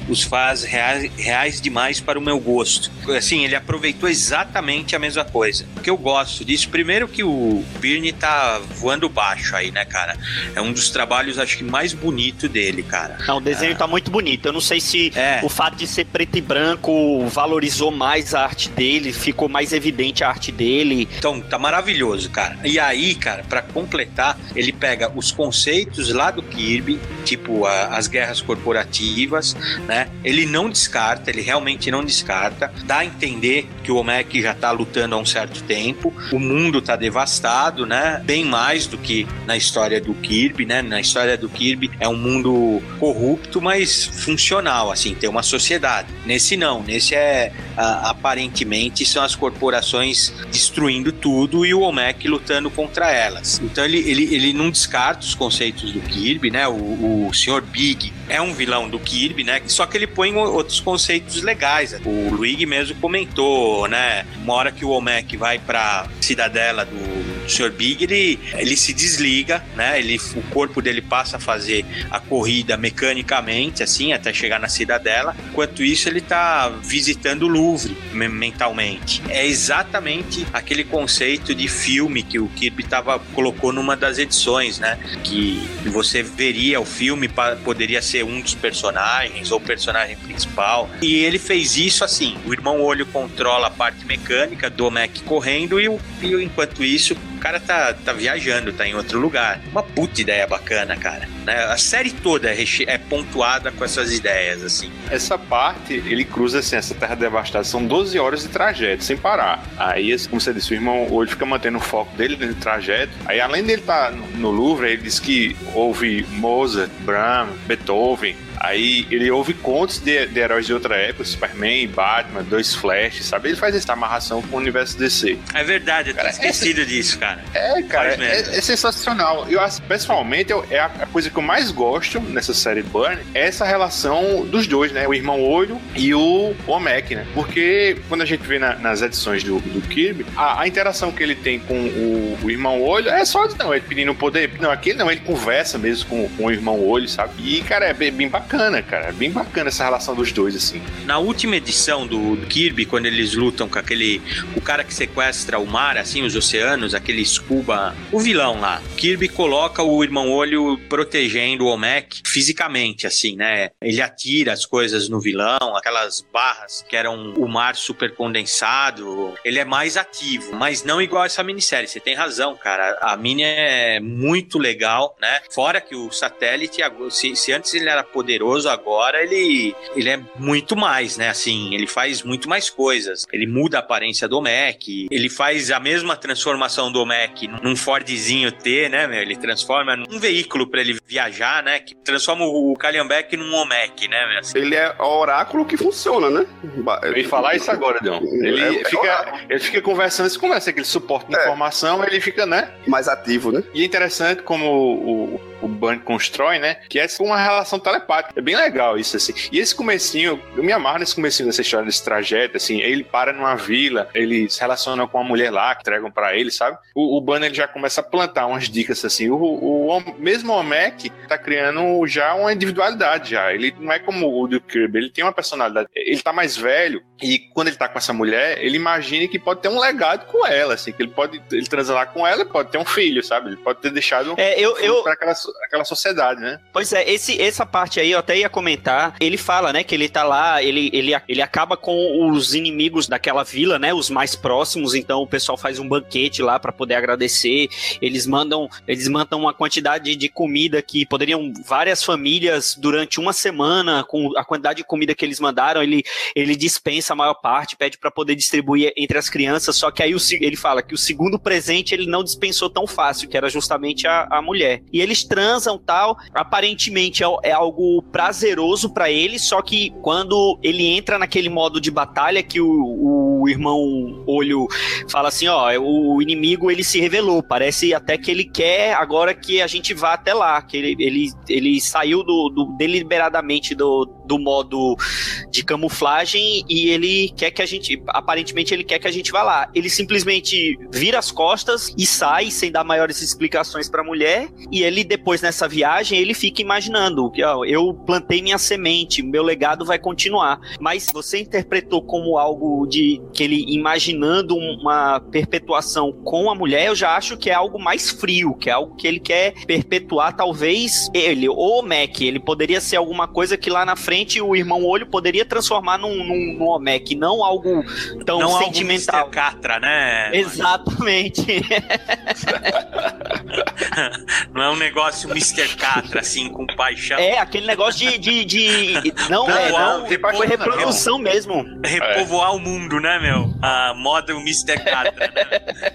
os faz reais, reais demais para o meu gosto. Assim, ele aproveitou exatamente a mesma coisa. O que eu gosto disso, primeiro que o Byrne tá voando baixo aí, né, cara? É um dos trabalhos, acho que mais bonito dele, cara. Não, o desenho ah. tá muito bonito. Eu não sei se é. o fato de ser preto e branco valorizou mais a arte dele, ficou mais evidente a arte dele. Então, tá maravilhoso, cara. E aí, cara, pra completar, ele pega os conceitos lá do Kirby, tipo a, as guerras corporativas, né? Ele não descarta, ele realmente não descarta. Dá a entender que o Olmec já tá lutando há um certo tempo. O mundo tá devastado, né? Bem mais do que na história do Kirby, né? Na história do Kirby é um mundo corrupto, mas funcional, assim, tem uma sociedade. Nesse não, nesse é a, aparentemente são as corporações destruindo tudo e o Olmec lutando contra elas. Então ele, ele, ele não descarta os conceitos do Kirby, né? O, o senhor Big é um vilão do Kirby, né? Só que ele põe outros conceitos legais. O Luigi mesmo comentou, né? Uma hora que o Olmec vai pra cidadela do senhor Big, ele, ele se desliga, né? Ele, o corpo dele passa a fazer a corrida mecanicamente, assim, até chegar na cidadela. Enquanto isso, ele tá visitando o Louvre mentalmente. É exatamente aquele conceito de filme que o Kirby tava, colocou numa das edições, né? Que você veria o filme, poderia ser um dos personagens ou o personagem principal. E ele fez isso assim: o Irmão Olho controla a parte mecânica do Olmec correndo e, o, e enquanto isso o cara tá, tá viajando, tá em outro lugar. Uma puta ideia bacana, cara, né? A série toda é, reche... é pontuada com essas ideias, assim. Essa parte, ele cruza assim, essa terra devastada, são doze horas de trajeto, sem parar. Aí, como você disse, o Irmão Olho fica mantendo o foco dele no trajeto. Aí, além dele estar no Louvre, ele diz que ouve Mozart, Brahms, Beethoven. Aí ele ouve contos de, de heróis de outra época, Superman, Batman, dois Flash, sabe? Ele faz essa amarração com o universo D C. É verdade, eu tinha esquecido é, disso, cara. É, cara, é, é sensacional. Eu acho, pessoalmente, eu, é a, a coisa que eu mais gosto nessa série Byrne é essa relação dos dois, né? O Irmão Olho e o Olmec, né? Porque quando a gente vê na, nas edições do, do Kirby, a, a interação que ele tem com o, o Irmão Olho é só, não, ele pedindo poder. Não, aqui não, ele conversa mesmo com, com o Irmão Olho, sabe? E, cara, é bem, bem bacana. Bacana, cara, é bem bacana essa relação dos dois, assim. Na última edição do, do Kirby, quando eles lutam com aquele, o cara que sequestra o mar, assim, os oceanos, aquele Scuba, o vilão lá, Kirby coloca o Irmão Olho protegendo o Olmec fisicamente, assim, né? Ele atira as coisas no vilão, aquelas barras que eram o mar super condensado, ele é mais ativo, mas não igual essa minissérie, você tem razão, cara, a mini é muito legal, né? Fora que o satélite, se, se antes ele era poderoso, agora ele, ele é muito mais, né? Assim, ele faz muito mais coisas. Ele muda a aparência do Olmec, ele faz a mesma transformação do Olmec num Fordzinho T, né, meu? Ele transforma num veículo pra ele viajar, né? Que transforma o Calhambeck num Olmec, né, meu? Assim. Ele é oráculo que funciona, né? Eu ia falar isso agora, Deon. Ele, é, fica, é ele fica conversando, você conversa, aquele suporte de é. informação, ele fica, né? Mais ativo, né? E é interessante como o, o, o Byrne constrói, né? Que é uma relação telepática. É bem legal isso, assim. E esse comecinho, eu me amarro nesse comecinho dessa história, desse trajeto, assim. Ele para numa vila, ele se relaciona com uma mulher lá, que entregam pra ele, sabe? O, o Byrne, ele já começa a plantar umas dicas, assim. O, o, o mesmo Olmec tá criando já uma individualidade, já. Ele não é como o do Kirby, ele tem uma personalidade. Ele tá mais velho, e quando ele tá com essa mulher, ele imagina que pode ter um legado com ela, assim. Que ele pode, ele transar com ela, pode ter um filho, sabe? Ele pode ter deixado é, eu, um filho eu... pra aquela, aquela sociedade, né? Pois é, esse, essa parte aí eu até ia comentar. Ele fala, né, que ele tá lá, ele, ele, ele acaba com os inimigos daquela vila, né, os mais próximos, então o pessoal faz um banquete lá pra poder agradecer. Eles mandam, eles mandam uma quantidade de comida que poderiam várias famílias durante uma semana, com a quantidade de comida que eles mandaram, ele, ele dispensa a maior parte, pede pra poder distribuir entre as crianças, só que aí o, ele fala que o segundo presente ele não dispensou tão fácil, que era justamente a, a mulher. E eles transam tal, aparentemente é, é algo prazeroso pra ele, só que quando ele entra naquele modo de batalha que o, o Irmão Olho fala assim, ó, o inimigo ele se revelou, parece até que ele quer agora que a gente vá até lá, que ele, ele, ele saiu do, do, deliberadamente do, do modo de camuflagem e ele quer que a gente, aparentemente ele quer que a gente vá lá. Ele simplesmente vira as costas e sai sem dar maiores explicações pra mulher, e ele depois nessa viagem, ele fica imaginando que ó, eu plantei minha semente, meu legado vai continuar. Mas você interpretou como algo de que ele imaginando uma perpetuação com a mulher, eu já acho que é algo mais frio, que é algo que ele quer perpetuar, talvez ele, ou o Mac, ele poderia ser alguma coisa que lá na frente o irmão Olho poderia transformar num, num, num Olmec, não algo tão não sentimental. Algo mister Catra, né? Exatamente. Não é um negócio mister Catra, assim, com paixão. É, aquele negócio de... de, de não, não, é, não, não foi reprodução não. mesmo. Repovoar é. o mundo, né, meu? A moda o mister Catra, né?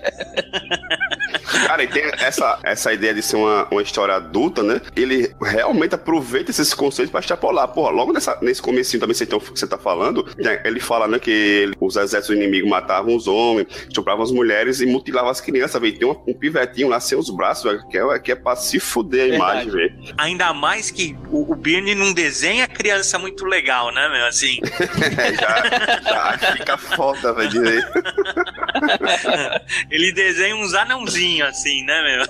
Cara, e tem essa, essa ideia de ser uma, uma história adulta, né? Ele realmente aproveita esses conceitos pra extrapolar. Porra, logo nessa, nesse comecinho também que você tá falando, ele fala, né, que ele, os exércitos inimigos matavam os homens, estupravam as mulheres e mutilavam as crianças, velho. Tem um, um pivetinho lá sem os braços, véio, que, é, que é pra se fuder a imagem, velho. Ainda mais que o, o Byrne não desenha a criança muito legal, né, meu? Assim. É, já, já fica foda, velho, direito. Ele desenha uns anãozinhos, assim, né, meu?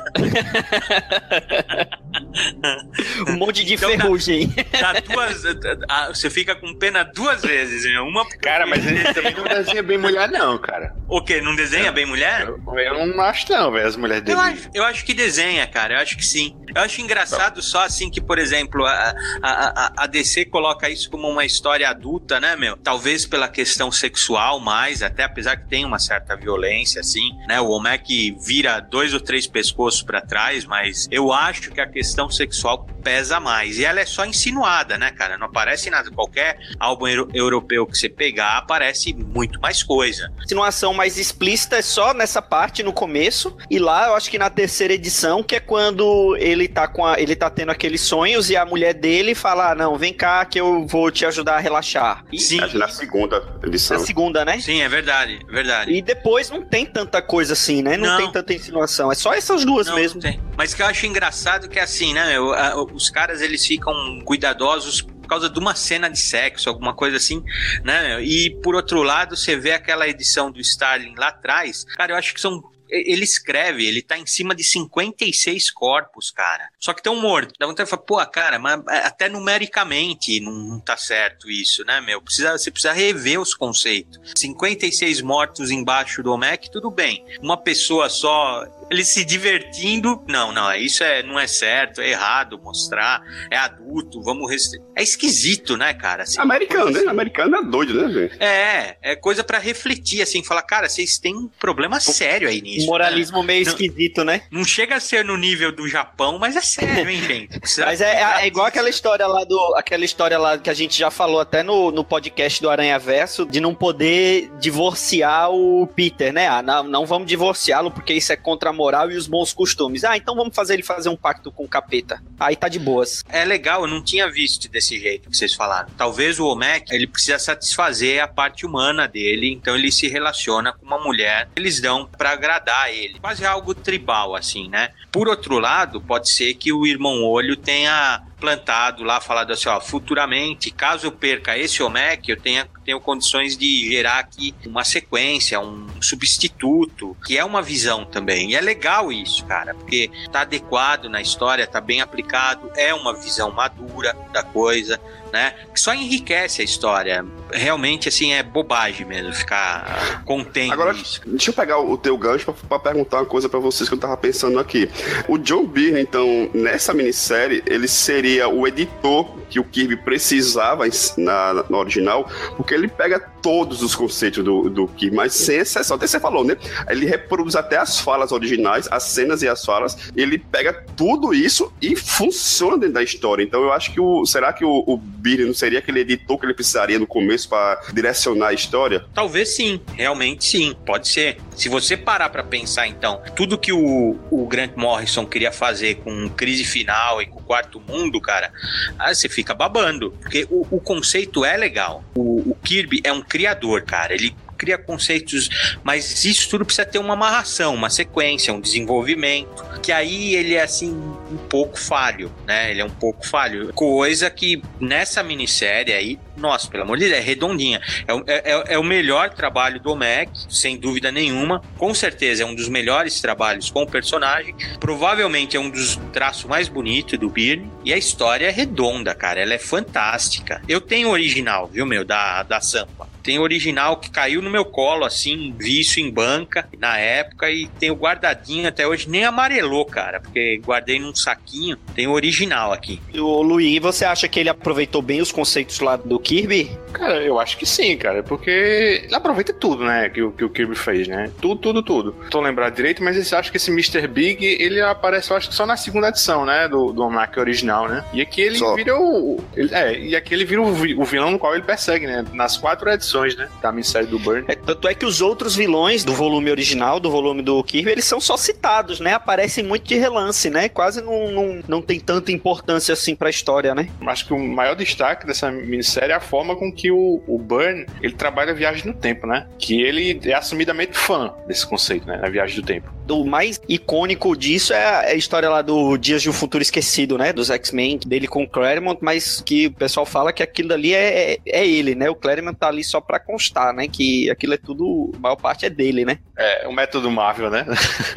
Um monte de então, ferrugem. Dá, dá duas, dá, você fica com pena duas vezes, meu. Uma cara, mas ele também não desenha bem mulher, não, cara. O quê? Não desenha eu, bem mulher? Eu, eu não acho, não, velho, as mulheres dele. Eu acho, eu acho que desenha, cara. Eu acho que sim. Eu acho engraçado só assim que, por exemplo, a, a, a D C coloca isso como uma história adulta, né, meu? Talvez pela questão sexual mais, até apesar que tem uma certa violência, assim, né? O Olmec vira dois ou três pescoços pra trás, mas eu acho que a questão sexual pesa mais. E ela é só insinuada, né, cara? Não aparece nada. Qualquer álbum euro- europeu que você pegar, aparece muito mais coisa. Insinuação mais explícita é só nessa parte no começo, e lá eu acho que na terceira edição, que é quando ele tá com a, ele tá tendo aqueles sonhos e a mulher dele fala, ah, não, vem cá que eu vou te ajudar a relaxar. E, Sim. Acho na segunda edição. Na segunda, né? Sim, é verdade, é verdade. E depois não tem tanta coisa assim, né? Não, não. tem tanta insinuação. É só essas duas não, mesmo. Não tem. Mas que eu acho engraçado que é assim, né, meu? Os caras, eles ficam cuidadosos por causa de uma cena de sexo, alguma coisa assim, né? E por outro lado, você vê aquela edição do Starling lá atrás, cara, eu acho que são... Ele escreve, ele tá em cima de cinquenta e seis corpos, cara. Só que estão mortos. Dá vontade de falar, pô, cara, mas até numericamente não, não tá certo isso, né, meu? Precisa, você precisa rever os conceitos. cinquenta e seis mortos embaixo do Olmec, tudo bem. Uma pessoa só... Ele se divertindo, não, não, isso é, não é certo, é errado mostrar, é adulto, vamos restringir. É esquisito, né, cara? Assim, americano, né? Assim. Americano é doido, né, gente? É, é coisa pra refletir, assim, falar, cara, vocês têm um problema sério aí nisso. Moralismo né? meio não, esquisito, né? Não chega a ser no nível do Japão, mas é sério, hein, gente? Precisa mas é, é igual aquela história lá do, aquela história lá que a gente já falou até no, no podcast do Aranha Verso, de não poder divorciar o Peter, né? Ah, não, não vamos divorciá-lo porque isso é contra a moral e os bons costumes. Ah, então vamos fazer ele fazer um pacto com o capeta. Aí tá de boas. É legal, eu não tinha visto desse jeito que vocês falaram. Talvez o Olmec, ele precisa satisfazer a parte humana dele, então ele se relaciona com uma mulher, eles dão pra agradar ele. Quase algo tribal, assim, né? Por outro lado, pode ser que o Irmão Olho tenha plantado lá, falado assim, ó, futuramente, caso eu perca esse Olmec, eu tenha, tenho condições de gerar aqui uma sequência, um substituto, que é uma visão também. E é legal isso, cara, porque tá adequado na história, tá bem aplicado, é uma visão madura da coisa, né? Que só enriquece a história. Realmente, assim, é bobagem mesmo ficar contente. Agora, nisso. Deixa eu pegar o teu gancho pra, pra perguntar uma coisa pra vocês que eu tava pensando aqui. O John Byrne, então, nessa minissérie, ele seria o editor que o Kirby precisava na, na original, porque ele pega todos os conceitos do, do Kirby, mas sem exceção. Até você falou, né? Ele reproduz até as falas originais, as cenas e as falas, ele pega tudo isso e funciona dentro da história. Então eu acho que o... Será que o, o Byrne não seria aquele editor que ele precisaria no começo para direcionar a história? Talvez sim, realmente sim, pode ser. Se você parar pra pensar, então, tudo que o, o Grant Morrison queria fazer com Crise Final e com o Quarto Mundo, cara, aí você fica babando, porque o, o conceito é legal. O, o Kirby é um criador, cara, ele cria conceitos, mas isso tudo precisa ter uma amarração, uma sequência, um desenvolvimento, que aí ele é assim um pouco falho, né? Ele é um pouco falho, coisa que nessa minissérie aí, nossa, pelo amor de Deus, é redondinha. É, é, é o melhor trabalho do Mac, sem dúvida nenhuma. Com certeza é um dos melhores trabalhos com o personagem. Provavelmente é um dos traços mais bonitos do Byrne. E a história é redonda, cara. Ela é fantástica. Eu tenho o original, viu, meu, da, da Sampa. Tem o original que caiu no meu colo, assim, vi isso em banca na época e tenho guardadinho até hoje. Nem amarelou, cara, porque guardei num saquinho. Tem o original aqui. O Luiz, você acha que ele aproveitou bem os conceitos lá do Kirby? Cara, eu acho que sim, cara, porque ele aproveita tudo, né, que, o- que o Kirby fez, né? Tudo, tudo, tudo. Tô lembrado direito, mas eu acho que esse mister Big, ele aparece, eu acho que só na segunda edição, né, do, do Mac original, né? E aqui ele Só. vira o... ele- é, e aqui ele vira o, vi- o vilão no qual ele persegue, né? Nas quatro edições, né, da minissérie do Byrne. É, tanto é que os outros vilões do volume original, do volume do Kirby, eles são só citados, né? Aparecem muito de relance, né? Quase não, não, não tem tanta importância assim pra história, né? Acho que o maior destaque dessa minissérie é a forma com que o, o Byrne, ele trabalha a viagem no tempo, né? Que ele é assumidamente fã desse conceito, né? A viagem do tempo. O mais icônico disso é a, é a história lá do Dias de um Futuro Esquecido, né? Dos X-Men, dele com o Claremont, mas que o pessoal fala que aquilo ali é, é, é ele, né? O Claremont tá ali só pra constar, né? Que aquilo é tudo, a maior parte é dele, né? É, o método Marvel, né?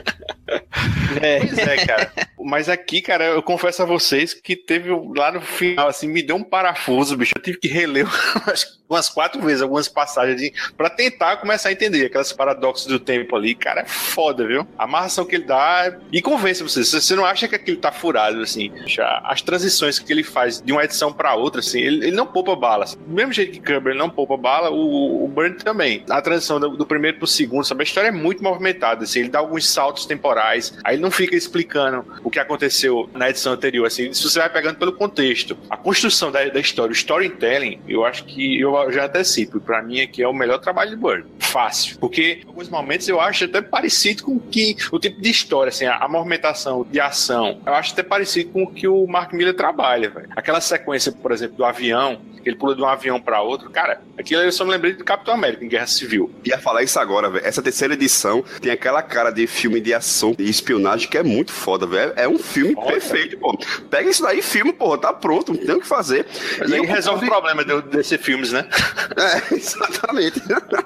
É. Pois é, cara. Mas aqui, cara, eu confesso a vocês que teve lá no final, assim, me deu um parafuso, bicho. Eu tive que reler acho que umas quatro vezes algumas passagens de, pra tentar começar a entender aquelas paradoxos do tempo ali. Cara, é foda, viu? A amarração que ele dá e convence vocês. Você não acha que aquilo tá furado, assim. Já as transições que ele faz de uma edição pra outra, assim, ele, ele não poupa bala. Do mesmo jeito que Kirby não poupa bala, o, o Byrne também. A transição do, do primeiro pro segundo, sabe? A história é muito movimentada, assim. Ele dá alguns saltos temporais. Aí ele não fica explicando o que aconteceu na edição anterior, assim. Isso você vai pegando pelo contexto. A construção da, da história, o storytelling, eu acho que eu já antecipo. Pra mim aqui é o melhor trabalho de Byrne. Fácil. Porque em alguns momentos eu acho até parecido com que o tipo de história, assim, a, a movimentação de ação, eu acho até parecido com o que o Mark Miller trabalha, velho. Aquela sequência, por exemplo, do avião, que ele pula de um avião pra outro, cara, aquilo eu só me lembrei do Capitão América em Guerra Civil. Ia falar isso agora, velho. Essa terceira edição tem aquela cara de filme de ação e espionagem que é muito foda, velho. É um filme Foda. perfeito, pô. Pega isso daí e filma, pô. Tá pronto, não tem o que fazer. Mas E aí eu resolve o concordo- problema de- desses filmes, né? É, exatamente.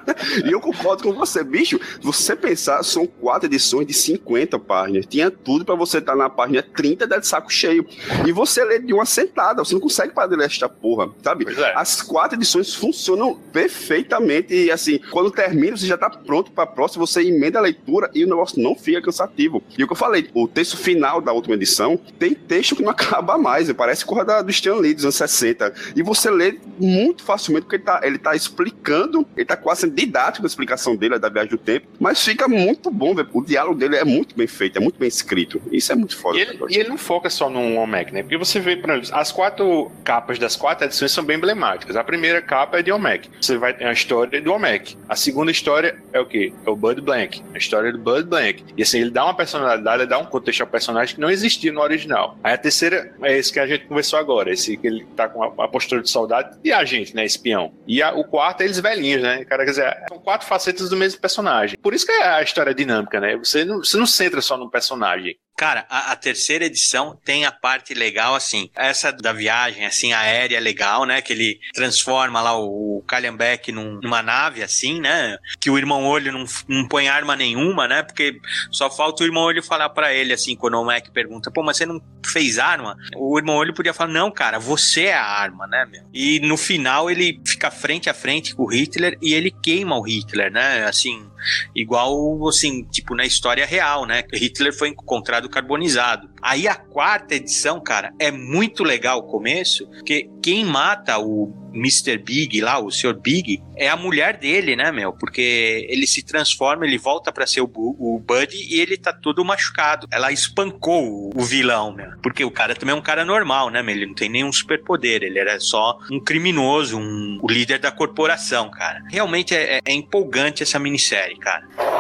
E eu concordo com você, bicho. Você pensar, são quatro edições de cinquenta páginas. Tinha tudo pra você estar na página trinta e dar de saco cheio. E você lê de uma sentada. Você não consegue parar de ler esta porra, sabe? Pois é. As quatro edições funcionam perfeitamente. E assim, quando termina, você já tá pronto pra próxima. Você emenda a leitura e o negócio não fica cansativo. E o que eu falei, o texto final da última edição tem texto que não acaba mais. Parece coisa da, do Stan Lee dos anos sessenta. E você lê muito facilmente, porque ele tá, ele tá explicando, ele tá quase sendo didático na explicação dele, da viagem do tempo, mas fica muito bom, velho. O diálogo dele é muito bem feito, é muito bem escrito. Isso é muito foda. E ele, e ele não foca só no Olmec, né? Porque você vê, por exemplo, as quatro capas das quatro edições são bem emblemáticas. A primeira capa é de Olmec. Você vai ter a história do Olmec. A segunda história é o quê? É o Bud Blank. A história do Bud Blank. E assim, ele dá uma personalidade, ele dá um contexto ao personagem que não existia no original. Aí a terceira é esse que a gente conversou agora. Esse que ele tá com a, a postura de soldado e agente, né? Espião. E a, o quarto é eles velhinhos, né? Cara, quer dizer, são quatro facetas do mesmo personagem. Por isso que a história é dinâmica, né? Você não, você não centra só no personagem. Cara, a, a terceira edição tem a parte legal, assim, essa da viagem, assim, aérea legal, né, que ele transforma lá o, o Calhambeck num, numa nave, assim, né, que o Irmão Olho não, não põe arma nenhuma, né, porque só falta o Irmão Olho falar pra ele, assim, quando o Mac pergunta, pô, mas você não fez arma? O Irmão Olho podia falar, não, cara, você é a arma, né, meu? E no final ele fica frente a frente com o Hitler e ele queima o Hitler, né, assim, igual, assim, tipo, na história real, né, Hitler foi encontrado carbonizado. Aí a quarta edição, cara, é muito legal o começo, porque quem mata o mister Big lá, o senhor Big, é a mulher dele, né, meu? Porque ele se transforma, ele volta pra ser o, o Buddy e ele tá todo machucado. Ela espancou o, o vilão, meu. Porque o cara também é um cara normal, né, meu? Ele não tem nenhum superpoder, ele era só um criminoso, um, o líder da corporação, cara. Realmente é, é empolgante essa minissérie, cara.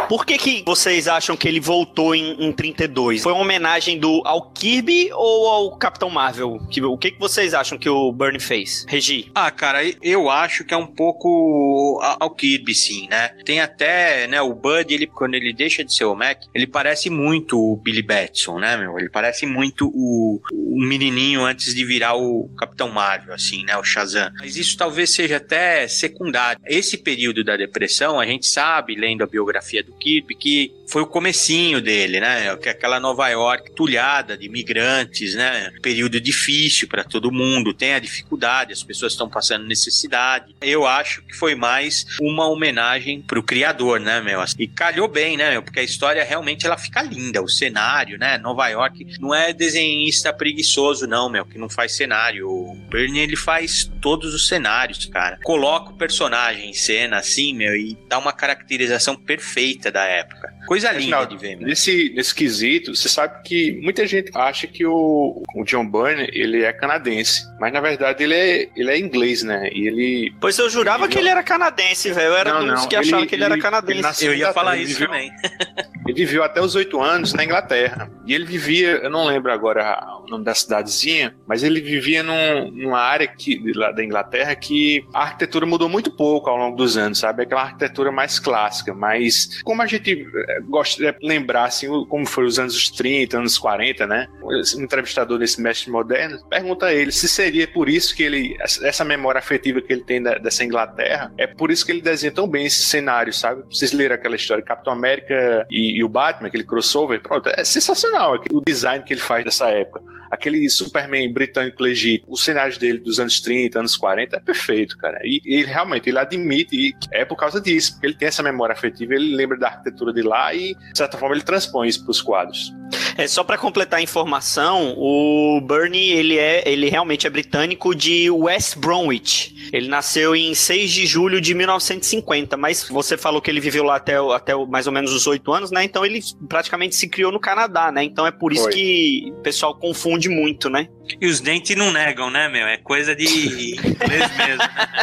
Por que que vocês acham que ele voltou em, em trinta e dois? Foi uma homenagem do, ao Kirby ou ao Capitão Marvel? Que, o que que vocês acham que o Byrne fez? Regi? Ah, cara, eu acho que é um pouco ao Kirby, sim, né? Tem até, né, o Bud, ele, quando ele deixa de ser o Mac, ele parece muito o Billy Batson, né, meu? Ele parece muito o, o menininho antes de virar o Capitão Marvel, assim, né, o Shazam. Mas isso talvez seja até secundário. Esse período da depressão, a gente sabe, lendo a biografia do Kirby, que foi o comecinho dele, né? Que é aquela Nova York tulhada de imigrantes, né? Período difícil para todo mundo, tem a dificuldade, as pessoas estão passando necessidade. Eu acho que foi mais uma homenagem pro criador, né, meu? E calhou bem, né, meu? Porque a história realmente ela fica linda, o cenário, né? Nova York não é desenhista preguiçoso, não, meu, que não faz cenário. O Byrne, ele faz todos os cenários, cara. Coloca o personagem em cena, assim, meu, e dá uma caracterização perfeita da época. Coisa linda Afinal, de ver, meu. Nesse, nesse quesito, você sabe que muita gente acha que o, o John Byrne, ele é canadense, mas na verdade ele é, ele é inglês, né? E ele... Pois eu jurava ele que ele era canadense, velho. Eu era não, um dos não, que achava ele, que ele era ele, canadense. Ele eu ia falar ele isso viveu, também. Ele viveu até os oito anos na Inglaterra. E ele vivia, eu não lembro agora o nome da cidadezinha, mas ele vivia num, numa área que, lá da Inglaterra que a arquitetura mudou muito pouco ao longo dos anos, sabe? Aquela arquitetura mais clássica, mas como a gente gosta de lembrar, assim, como foi os anos trinta, anos quarenta, né? O entrevistador desse mestre moderno pergunta a ele se seria por isso que ele, essa memória afetiva que ele tem da, dessa Inglaterra, é por isso que ele desenha tão bem esse cenário, sabe? Vocês leram aquela história, Capitão América e, e o Batman, aquele crossover, pronto, é sensacional o design que ele faz dessa época. Aquele Superman britânico legítimo, os cenários dele dos anos trinta, anos quarenta, é perfeito, cara. E ele realmente, ele admite, e é por causa disso, porque ele tem essa memória afetiva, ele lembra da arquitetura de lá e, de certa forma, ele transpõe isso para os quadros. É, só para completar a informação, o Byrne, ele, é, ele realmente é britânico de West Bromwich. Ele nasceu em seis de julho de mil novecentos e cinquenta, mas você falou que ele viveu lá até, até mais ou menos os oito anos, né? Então ele praticamente se criou no Canadá, né? Então é por isso Foi. que o pessoal confunde muito, né? E os dentes não negam, né, meu? É coisa de inglês mesmo,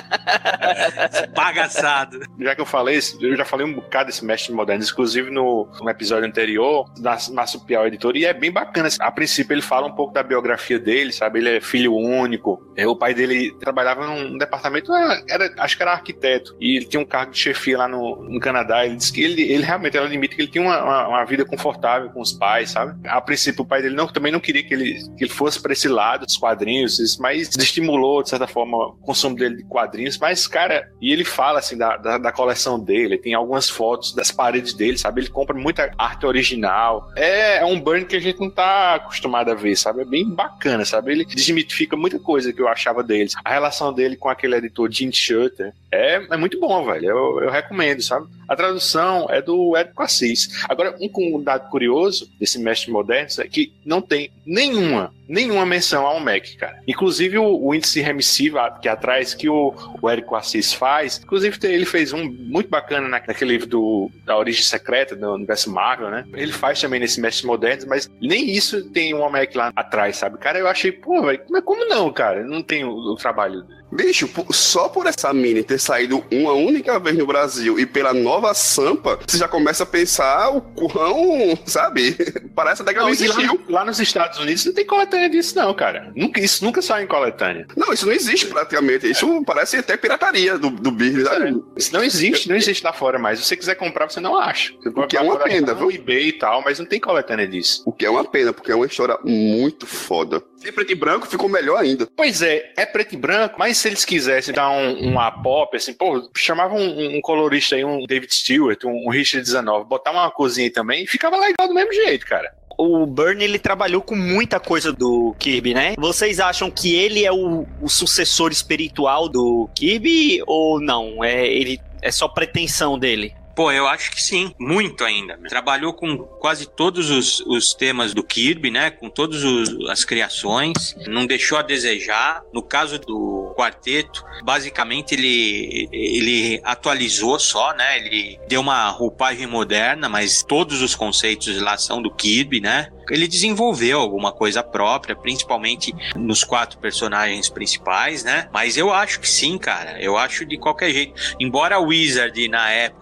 né? Bagaçado. Já que eu falei, eu já falei um bocado desse mestre moderno, inclusive no, no episódio anterior, da Marsupial Editora, e é bem bacana. A princípio ele fala um pouco da biografia dele, sabe? Ele é filho único. O pai dele trabalhava num departamento, era, acho que era arquiteto, e ele tinha um cargo de chefia lá no, no Canadá. Ele disse que ele, ele realmente ela admite que ele tinha uma, uma, uma vida confortável com os pais, sabe? A princípio o pai dele não, também não queria que ele, que ele fosse para esse lado dos quadrinhos, mas estimulou, de certa forma, o consumo dele de quadrinhos. Mas, cara, e ele fala, assim, da, da, da coleção dele, tem algumas fotos das paredes dele, sabe? Ele compra muita arte original. É, é um Byrne que a gente não tá acostumado a ver, sabe? É bem bacana, sabe? Ele desmitifica muita coisa que eu achava dele. A relação dele com aquele editor Jim Shooter é, é muito bom, velho. Eu, eu recomendo, sabe? A tradução é do Érico Assis. Agora, um, um dado curioso desse mestre moderno é que não tem nenhuma, nenhuma menção ao Mac, cara. Inclusive o, o índice remissivo aqui atrás que o, o Érico Assis faz, inclusive ele fez um muito bacana na, naquele livro do, da Origem Secreta do universo Marvel, né? Ele faz também nesse mestre moderno, mas nem isso tem um Mac lá atrás, sabe? Cara, eu achei, pô, velho, mas como não, cara? Não tem o, o trabalho dele. Bicho, só por essa mini ter saído uma única vez no Brasil e pela nova Sampa, você já começa a pensar o quão, sabe? Parece até que não existiu. Lá, lá nos Estados Unidos não tem coletânea disso não, cara. Nunca, isso nunca sai em coletânea. Não, isso não existe praticamente. Isso parece até pirataria do, do Byrne. É, isso não existe, não existe lá fora mais. Se você quiser comprar, você não acha. Você o que é uma pena, viu? No eBay e tal, mas não tem coletânea disso. O que é uma pena, porque é uma história muito foda. Se preto e branco, ficou melhor ainda. Pois é, é preto e branco, mas se eles quisessem dar um, uma pop, assim, pô, chamavam um, um colorista aí, um David Stewart, um, um Richard dezenove, botar uma cozinha aí também, e ficava legal do mesmo jeito, cara. O Byrne, ele trabalhou com muita coisa do Kirby, né? Vocês acham que ele é o, o sucessor espiritual do Kirby ou não? É, ele, é só pretensão dele? Pô, eu acho que sim, muito ainda. Trabalhou com quase todos os, os temas do Kirby, né? Com todas as criações, não deixou a desejar. No caso do quarteto, basicamente ele, ele atualizou só, né? Ele deu uma roupagem moderna, mas todos os conceitos lá são do Kirby, né? Ele desenvolveu alguma coisa própria, principalmente nos quatro personagens principais, né? Mas eu acho que sim, cara. Eu acho de qualquer jeito. Embora a Wizard, na época, isso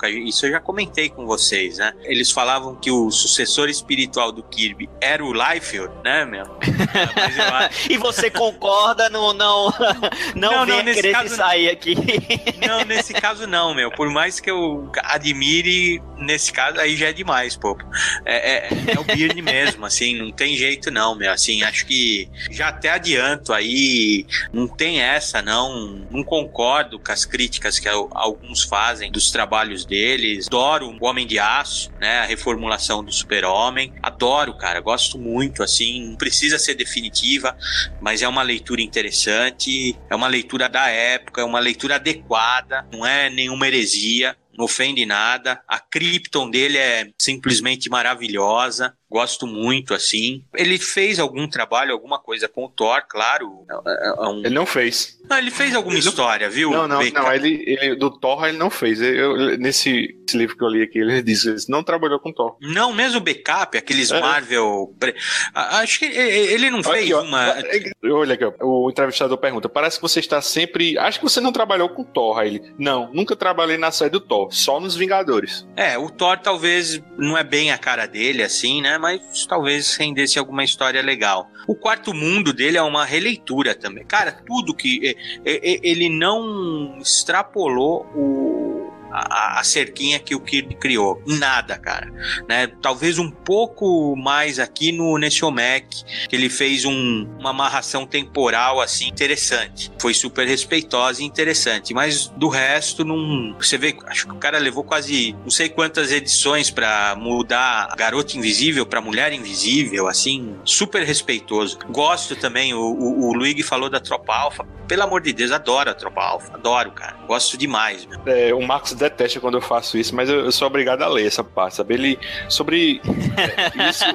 eu já comentei com vocês, né? Eles falavam que o sucessor espiritual do Kirby era o Liefeld, né, meu? Mas eu acho... E você concorda, não, não, não, Não, venha não, nesse querer caso- se sair aqui. Não, nesse caso não, meu. Por mais que eu admire, nesse caso aí já é demais, pô. É, é, é o Byrne mesmo, assim, não tem jeito não, meu. Assim, acho que já até adianto aí, não tem essa, não. Não concordo com as críticas que al- alguns fazem dos trabalhos deles. Adoro o Homem de Aço, né? A reformulação do Super-Homem. Adoro, cara. Gosto muito, assim. Não precisa ser definitiva, mas é uma leitura interessante, é uma leitura da época, é uma leitura adequada, não é nenhuma heresia, não ofende nada. A Krypton dele é simplesmente maravilhosa. Gosto muito, assim. Ele fez algum trabalho, alguma coisa com o Thor, claro. É, é um... Ele não fez. Não, ele fez alguma história, viu? Não, não, B K? não. Ele, ele, do Thor ele não fez. Eu, eu- nesse esse livro que eu li aqui, ele diz que ele não trabalhou com Thor. Não, mesmo backup, aqueles É. Marvel... pre- A- Acho que ele ele não fez Aqui, ó. uma... Olha aqui, ó. O entrevistador pergunta: parece que você está sempre. Acho que você não trabalhou com Thor. Aí ele: não, nunca trabalhei na série do Thor, só nos Vingadores. É, o Thor talvez não é bem a cara dele, assim, né? Mas talvez rendesse alguma história legal. O Quarto Mundo dele é uma releitura também. Cara, tudo que... é, é, ele não extrapolou o... A, a cerquinha que o Kirby criou. Nada, cara. Né? Talvez um pouco mais aqui no nesse Omec, que ele fez um, uma amarração temporal assim interessante. Foi super respeitosa e interessante. Mas do resto, não. Você vê, acho que o cara levou quase não sei quantas edições pra mudar Garota Invisível pra Mulher Invisível, assim, super respeitoso. Gosto também, o, o, o Luigi falou da Tropa Alpha. Pelo amor de Deus, adoro a Tropa Alpha. Adoro, cara. Gosto demais, meu. É, o Marcos detesta quando eu faço isso, mas eu, eu sou obrigado a ler essa parte, sabe? Ele, sobre é, isso,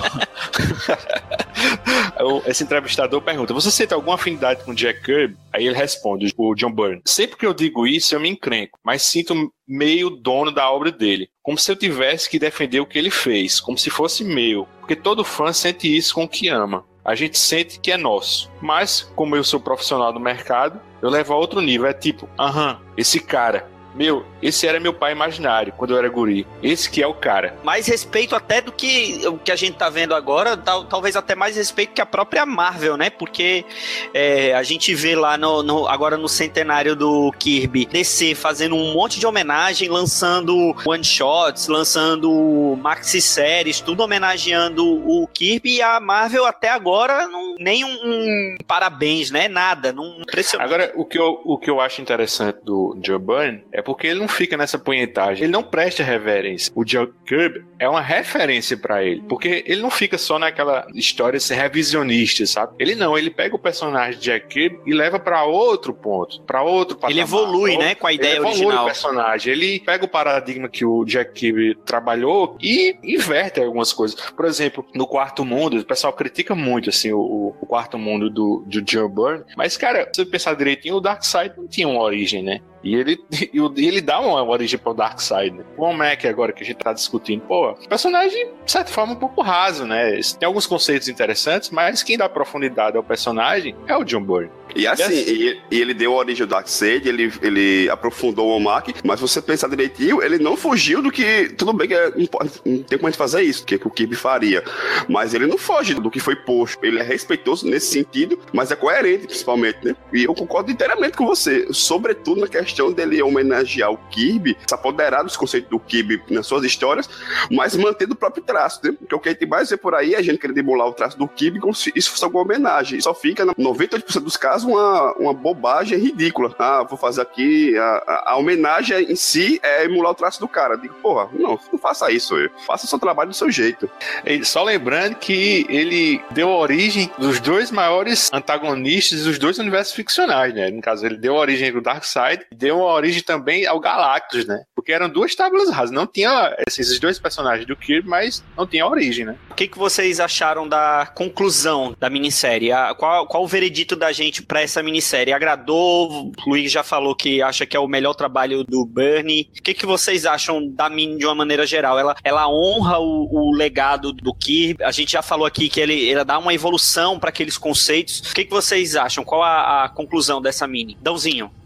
o... o- esse entrevistador pergunta: você sente alguma afinidade com Jack Kirby? Aí ele responde, o John Byrne: sempre que eu digo isso, eu me encrenco, mas sinto meio dono da obra dele, como se eu tivesse que defender o que ele fez, como se fosse meu, porque todo fã sente isso com o que ama. A gente sente que é nosso. Mas, como eu sou profissional do mercado, eu levo a outro nível. É tipo, aham, esse cara, meu, esse era meu pai imaginário quando eu era guri. Esse que é o cara. Mais respeito até do que o que a gente tá vendo agora, tal, talvez até mais respeito que a própria Marvel, né? Porque é, a gente vê lá no, no- agora no centenário do Kirby, D C fazendo um monte de homenagem, lançando one-shots, lançando maxi-séries, tudo homenageando o Kirby, e a Marvel até agora não, nem um, um parabéns, né? Nada, não impressionante. Agora, o que eu, o que eu acho interessante do John Byrne é porque ele não fica nessa punhetagem, ele não presta reverência. O Jack Kirby é uma referência pra ele, porque ele não fica só naquela história de ser revisionista, sabe? Ele não, ele pega o personagem de Jack Kirby e leva pra outro ponto, pra outro patamar. Ele evolui, né, com a ideia ele evolui original. o personagem, ele pega o paradigma que o Jack Kirby trabalhou e inverte algumas coisas. Por exemplo, no Quarto Mundo, o pessoal critica muito assim o, o Quarto Mundo do, do John Byrne, mas cara, se você pensar direitinho, o Darkseid não tinha uma origem, né? E ele, e o- e ele dá uma origem pro Darkseid, né? O Mac agora que a gente tá discutindo, pô, personagem, de certa forma, um pouco raso, né? Tem alguns conceitos interessantes, mas quem dá profundidade ao personagem é o John Byrne. E assim, e, e ele deu a origem ao Darkseid, ele, ele aprofundou o Omaki, mas você pensar direitinho, ele não fugiu do que... Tudo bem que é, não, pode- não tem como a gente fazer isso, o que, que o Kirby faria, mas ele não foge do que foi posto. Ele é respeitoso nesse sentido, mas é coerente, principalmente, né? E eu concordo inteiramente com você, sobretudo na questão dele homenagear o Kirby, se apoderar dos conceitos do Kirby nas suas histórias, mas mantendo o próprio traço, né? Porque o que a gente mais vê por aí é a gente querendo emular o traço do Kirby como se isso fosse alguma homenagem. Só fica, em noventa e oito por cento dos casos, uma, uma bobagem ridícula. Ah, vou fazer aqui. A, a, a homenagem em si é emular o traço do cara. Eu digo, porra, não, não faça isso. Eu. Faça o seu trabalho do seu jeito. E só lembrando que ele deu origem dos dois maiores antagonistas dos dois universos ficcionais, né? No caso, ele deu origem ao Darkseid e deu origem também ao Galactus, né? Porque eram duas tábuas rasas. Não tinha esses dois personagens do Kirby, mas não tinha origem, né? O que, que vocês acharam da conclusão da minissérie? A- Qual, qual o veredito da gente pra essa minissérie? Agradou? O Luiz já falou que acha que é o melhor trabalho do Byrne. O que, que vocês acham da mini de uma maneira geral? Ela, ela honra o, o legado do Kirby? A gente já falou aqui que ele, ela dá uma evolução para aqueles conceitos. O que, que vocês acham? Qual a, a conclusão dessa mini? Dãozinho.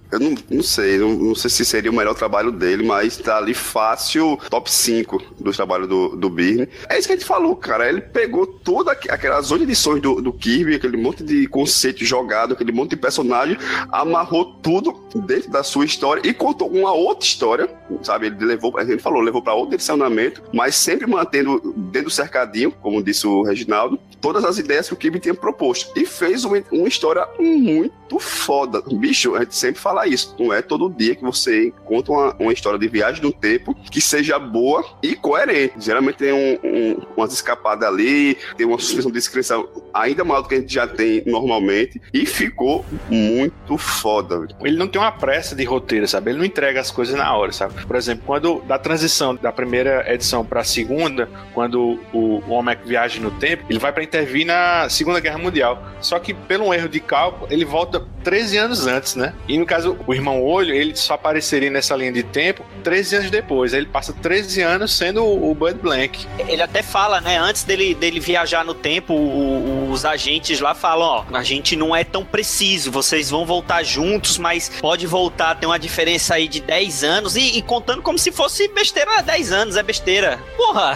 eu não, não sei, não, não sei se seria o melhor trabalho dele, mas tá ali fácil, top cinco dos trabalhos do, do Byrne. É isso que a gente falou, cara. Ele pegou todas aquelas oito edições do, do Kirby, aquele monte de conceito jogado, aquele monte de personagem, amarrou tudo dentro da sua história e contou uma outra história, sabe? Ele levou, a gente falou, levou pra outro direcionamento, mas sempre mantendo dentro do cercadinho, como disse o Reginaldo, todas as ideias que o Kirby tinha proposto. E fez uma, uma história muito foda. Bicho, a gente sempre fala isso. Não é todo dia que você conta uma, uma história de viagem no tempo que seja boa e coerente. Geralmente tem um, um, umas escapadas ali, tem uma suspensão de descrença ainda maior do que a gente já tem normalmente, e ficou muito foda. Ele não tem uma pressa de roteiro, sabe? Ele não entrega as coisas na hora, sabe? Por exemplo, quando da transição da primeira edição pra segunda, quando o, o Omek viaja no tempo, ele vai pra intervir na Segunda Guerra Mundial. Só que, pelo um erro de cálculo, ele volta treze anos antes, né? E no caso, o Irmão Olho, ele só apareceria nessa linha de tempo treze anos depois. Aí ele passa treze anos sendo o, o Bud Blank. Ele até fala, né? Antes dele, dele viajar no tempo, o, os agentes lá falam, ó, a gente não é tão preciso, vocês vão voltar juntos, mas pode voltar, tem uma diferença aí de dez anos, e, e contando como se fosse besteira, dez anos é besteira. Porra!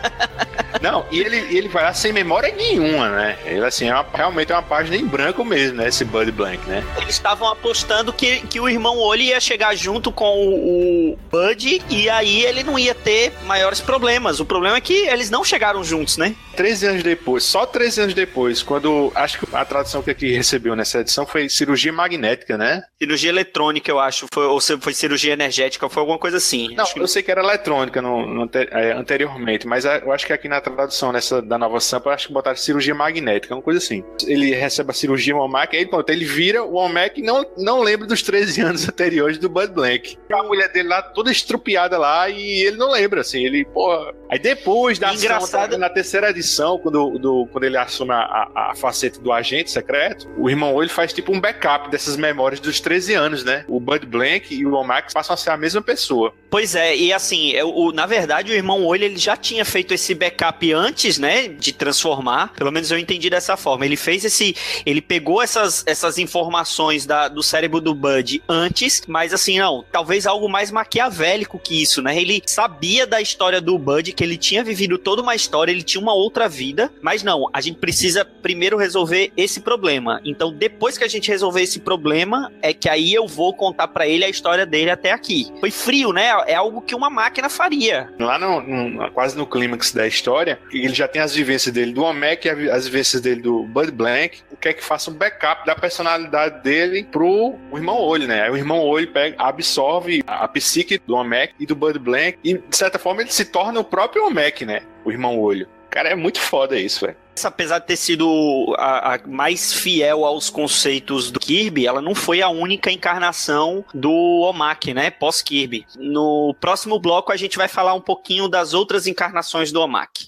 Não, e ele, ele vai lá sem memória nenhuma, né? Ele, assim, é uma, realmente é uma página em branco mesmo, né? Esse Bud Blank, né? Eles estavam apostando que, que o Irmão Olho ia chegar junto com o, o Bud, e aí ele não ia ter maiores problemas. O problema é que eles não chegaram juntos, né? treze anos depois, só treze anos depois, quando, acho que a tradução que aqui recebeu nessa edição foi cirurgia magnética, né? Cirurgia eletrônica, eu acho, foi, ou foi cirurgia energética, foi alguma coisa assim. Não, acho que... eu sei que era eletrônica no, no, é, anteriormente, mas eu acho que aqui na tradução nessa, da nova sampa, eu acho que botaram cirurgia magnética, uma coisa assim. Ele recebe a cirurgia Womack, aí pronto, ele vira o Womack e não, não lembra dos treze anos anteriores do Bud Blank. A mulher dele lá toda estrupiada lá e ele não lembra, assim, ele, porra... Aí depois da Engraçado... ação, na terceira edição, quando, do, quando ele assume a, a, a faceta do agente secreto, o Irmão Olho faz tipo um backup dessas memórias dos treze anos, né? O Bud Blank e o Womack passam a ser a mesma pessoa. Pois é, e assim, eu, o, na verdade o Irmão Olho ele já tinha feito esse backup antes, né, de transformar, pelo menos eu entendi dessa forma, ele fez esse, ele pegou essas, essas informações da, do cérebro do Bud antes, mas assim, não, talvez algo mais maquiavélico que isso, né, ele sabia da história do Bud, que ele tinha vivido toda uma história, ele tinha uma outra vida, mas não, a gente precisa primeiro resolver esse problema, então depois que a gente resolver esse problema, é que aí eu vou contar pra ele a história dele até aqui. Foi frio, né? É algo que uma máquina faria. Lá no, no, quase no clímax da história, ele já tem as vivências dele do Womack e as vivências dele do Bud Blank, o que é que faça um backup da personalidade dele pro o Irmão Olho, né? Aí o Irmão Olho pega, absorve a, a psique do Womack e do Bud Blank e, de certa forma, ele se torna o próprio Womack, né? O Irmão Olho. Cara, é muito foda isso, velho. Apesar de ter sido a, a mais fiel aos conceitos do Kirby, ela não foi a única encarnação do Womack, né? Pós-Kirby. No próximo bloco a gente vai falar um pouquinho das outras encarnações do Womack.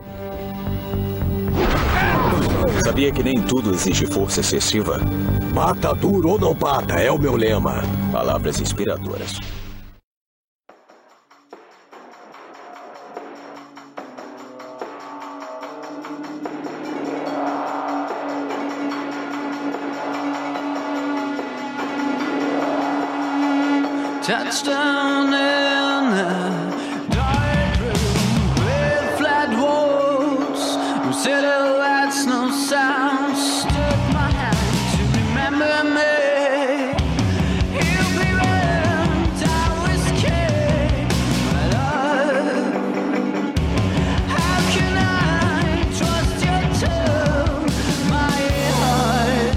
Sabia que nem tudo exige força excessiva? Bata duro ou não bata, é o meu lema. Palavras inspiradoras. Touchdown in the dark room with flat walls, no silhouettes, no sounds. Took my hand to remember me. He'll be around, I was scared, but I, how can I trust your tone, my heart?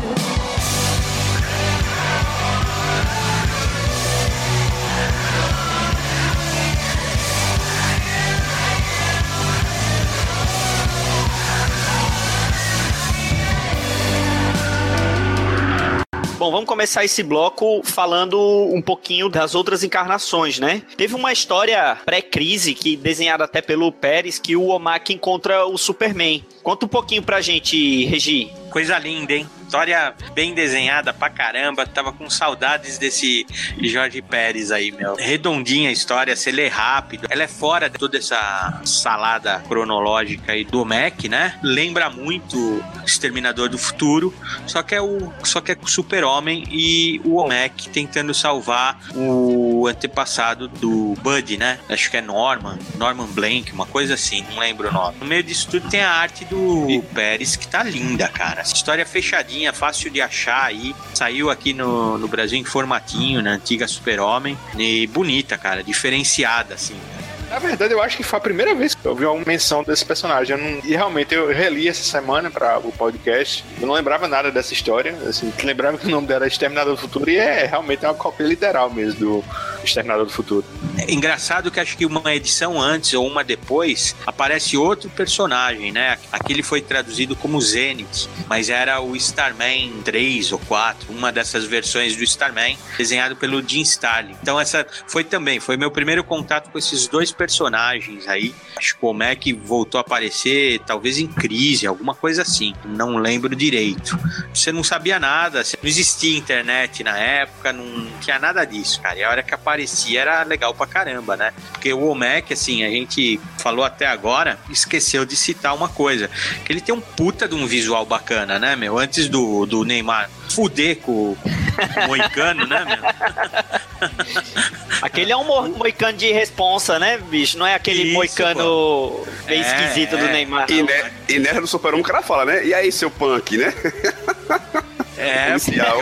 Bom, vamos começar esse bloco falando um pouquinho das outras encarnações, né? Teve uma história pré-crise, que desenhada até pelo Pérez, que o Womack encontra o Superman. Conta um pouquinho pra gente, Regi. Coisa linda, hein? História bem desenhada pra caramba. Tava com saudades desse Jorge Pérez aí, meu. Redondinha a história, você lê rápido. Ela é fora de toda essa salada cronológica aí do Mac, né? Lembra muito Exterminador do Futuro, só que é o, só que é o Super-Homem e o Mac tentando salvar o antepassado do Buddy, né? Acho que é Norman, Norman Blank, uma coisa assim, não lembro o nome. No meio disso tudo tem a arte do Pérez, que tá linda, cara. Essa história fechadinha, fácil de achar aí. Saiu aqui no, no Brasil em formatinho, na antiga Super-Homem. E bonita, cara, diferenciada, assim. Na verdade, eu acho que foi a primeira vez que eu vi uma menção desse personagem. Eu não... E realmente eu reli essa semana para o podcast. Eu não lembrava nada dessa história. Assim, lembrava que o nome dela é Exterminador do Futuro e é realmente uma cópia literal mesmo do Exterminador do Futuro. É engraçado que acho que uma edição antes ou uma depois aparece outro personagem, né? Aquele foi traduzido como Zenith, mas era o Starman três ou quatro, uma dessas versões do Starman, desenhado pelo Jim Starlin. Então essa foi também, foi meu primeiro contato com esses dois personagens aí. Acho que o Mac voltou a aparecer talvez em Crise, alguma coisa assim, não lembro direito. Você não sabia nada, não existia internet na época, não tinha nada disso, cara, e a hora que aparecia era legal pra caramba, né? Porque o Mac, assim, a gente falou até agora, esqueceu de citar uma coisa, que ele tem um puta de um visual bacana, né, meu? Antes do, do Neymar fuder com o moicano, né, meu? Aquele é um mo- moicano de responsa, né, bicho? Não é aquele Isso, moicano pô. bem É, esquisito do é. Neymar. E, não. né, e nessa do Super-Homem o cara fala, né? E aí, seu punk, né? É, Inicial.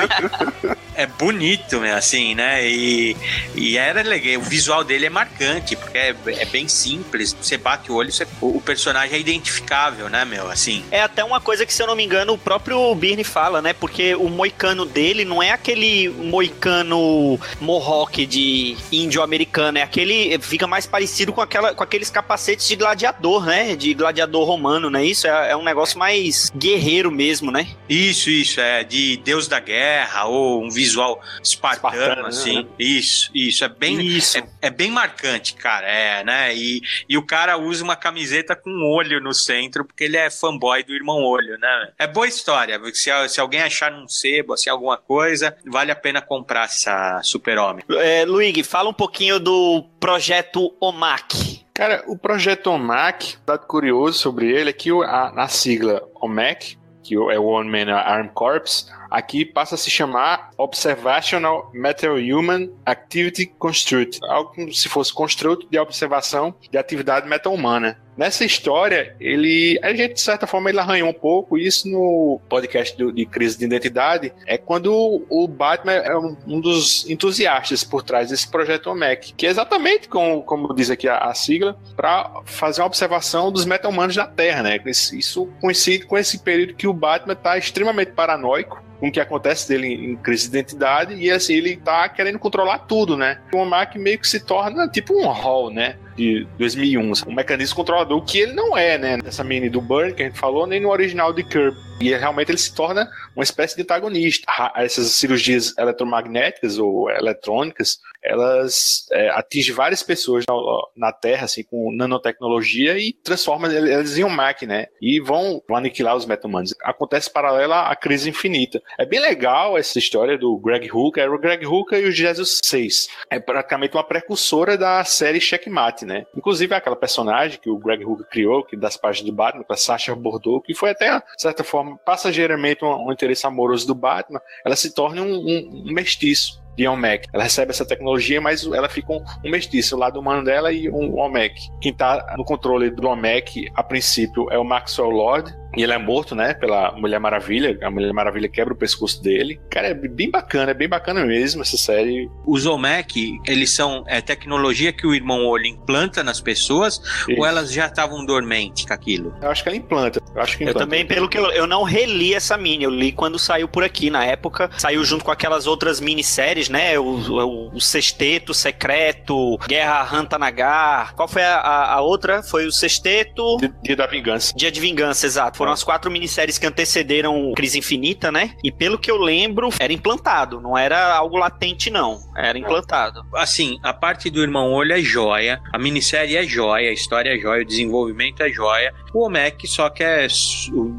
é bonito, meu, assim, né? E, e era legal. O visual dele é marcante, porque é, é bem simples. Você bate o olho, você, o, o personagem é identificável, né, meu? Assim. É até uma coisa que, se eu não me engano, o próprio Birne fala, né? Porque o moicano dele não é aquele moicano mohawk de índio americano, é aquele, fica mais parecido com, aquela, com aqueles capacetes de gladiador, né? De gladiador romano, né? Isso é, é um negócio mais guerreiro mesmo, né? Isso, isso, é de Deus da Guerra, ou um visual espartano, Espartano, assim. né? Isso, isso, é bem, Isso. É, é bem marcante, cara, é, né? E, e o cara usa uma camiseta com um olho no centro, porque ele é fanboy do Irmão Olho, né? É boa história, se, se alguém achar num sebo, assim, alguma coisa, vale a pena comprar essa Super-Homem. É, Luigi, fala um pouquinho do projeto O M A C. Cara, o projeto O M A C, um dado curioso sobre ele é que o- a, na sigla O M A C, que é o One Man Armed Corps, aqui passa a se chamar Observational Meta-Human Activity Construct, algo como se fosse construto de observação de atividade meta-humana. Nessa história, ele, a gente, de certa forma, ele arranhou um pouco isso no podcast do, de Crise de Identidade, é quando o, o Batman é um, um dos entusiastas por trás desse projeto O M A C, que é exatamente como, como diz aqui a, a sigla, para fazer uma observação dos meta-humanos na Terra, né? Isso, isso coincide com esse período que o Batman está extremamente paranoico com o que acontece dele em Crise de Identidade, e assim, ele tá querendo controlar tudo, né? O O M A C meio que se torna tipo um hall, né? De dois mil e um, um mecanismo controlador que ele não é, né? Nessa mini do Byrne que a gente falou, nem no original de Kirby. E realmente ele se torna uma espécie de antagonista. Essas cirurgias eletromagnéticas ou eletrônicas, elas é, atingem várias pessoas na, na Terra, assim, com nanotecnologia e transformam elas em um M A C, né? E vão, vão aniquilar os meta-humanos. Acontece paralela à Crise Infinita. É bem legal essa história do Greg Hooker. Era o Greg Hooker e o Jesus seis. É praticamente uma precursora da série Checkmate, né? Inclusive aquela personagem que o Greg Hooker criou, que das páginas do Batman, a Sacha Bordeaux, que foi até, de certa forma, passageiramente um, um interesse amoroso do Batman, ela se torna um, um, um mestiço de O M A C. Ela recebe essa tecnologia, mas ela fica um, um mestiço, o lado humano dela e um O M A C. Quem tá no controle do O M A C, a princípio, é o Maxwell Lord, e ele é morto, né, pela Mulher Maravilha. A Mulher Maravilha quebra o pescoço dele. Cara, é bem bacana, é bem bacana mesmo essa série. Os O M A C, eles são é, tecnologia que o Irmão Olho implanta nas pessoas, Isso. ou elas já estavam dormentes com aquilo? Eu acho que ela implanta. Eu, acho que Eu implanta. também, pelo que eu, eu não reli essa mini, eu li quando saiu por aqui, na época, saiu junto com aquelas outras minisséries, né, o, o, o Sexteto Secreto, Guerra Rantanagar, qual foi a, a, a outra? Foi o Sexteto... Dia da Vingança. Dia de Vingança, exato. Foram as quatro minisséries que antecederam Crise Infinita, né, e pelo que eu lembro, era implantado, não era algo latente não, era implantado. Assim, a parte do Irmão Olho é joia, a minissérie é joia, a história é joia, o desenvolvimento é joia. O O M A C só quer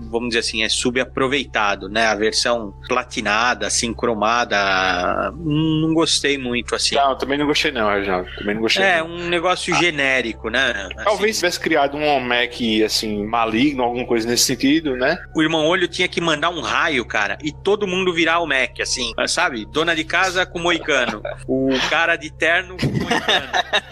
vamos dizer assim, é subaproveitado, né? A versão platinada, assim, cromada, não gostei muito, assim. Não, também não gostei não, Reginaldo. Também não gostei. É, não. um negócio ah. genérico, né? Assim, talvez tivesse criado um Olmec, assim, maligno, alguma coisa nesse sentido, né? O Irmão Olho tinha que mandar um raio, cara, e todo mundo virar Olmec, assim, sabe? Dona de casa com moicano. O cara de terno com moicano.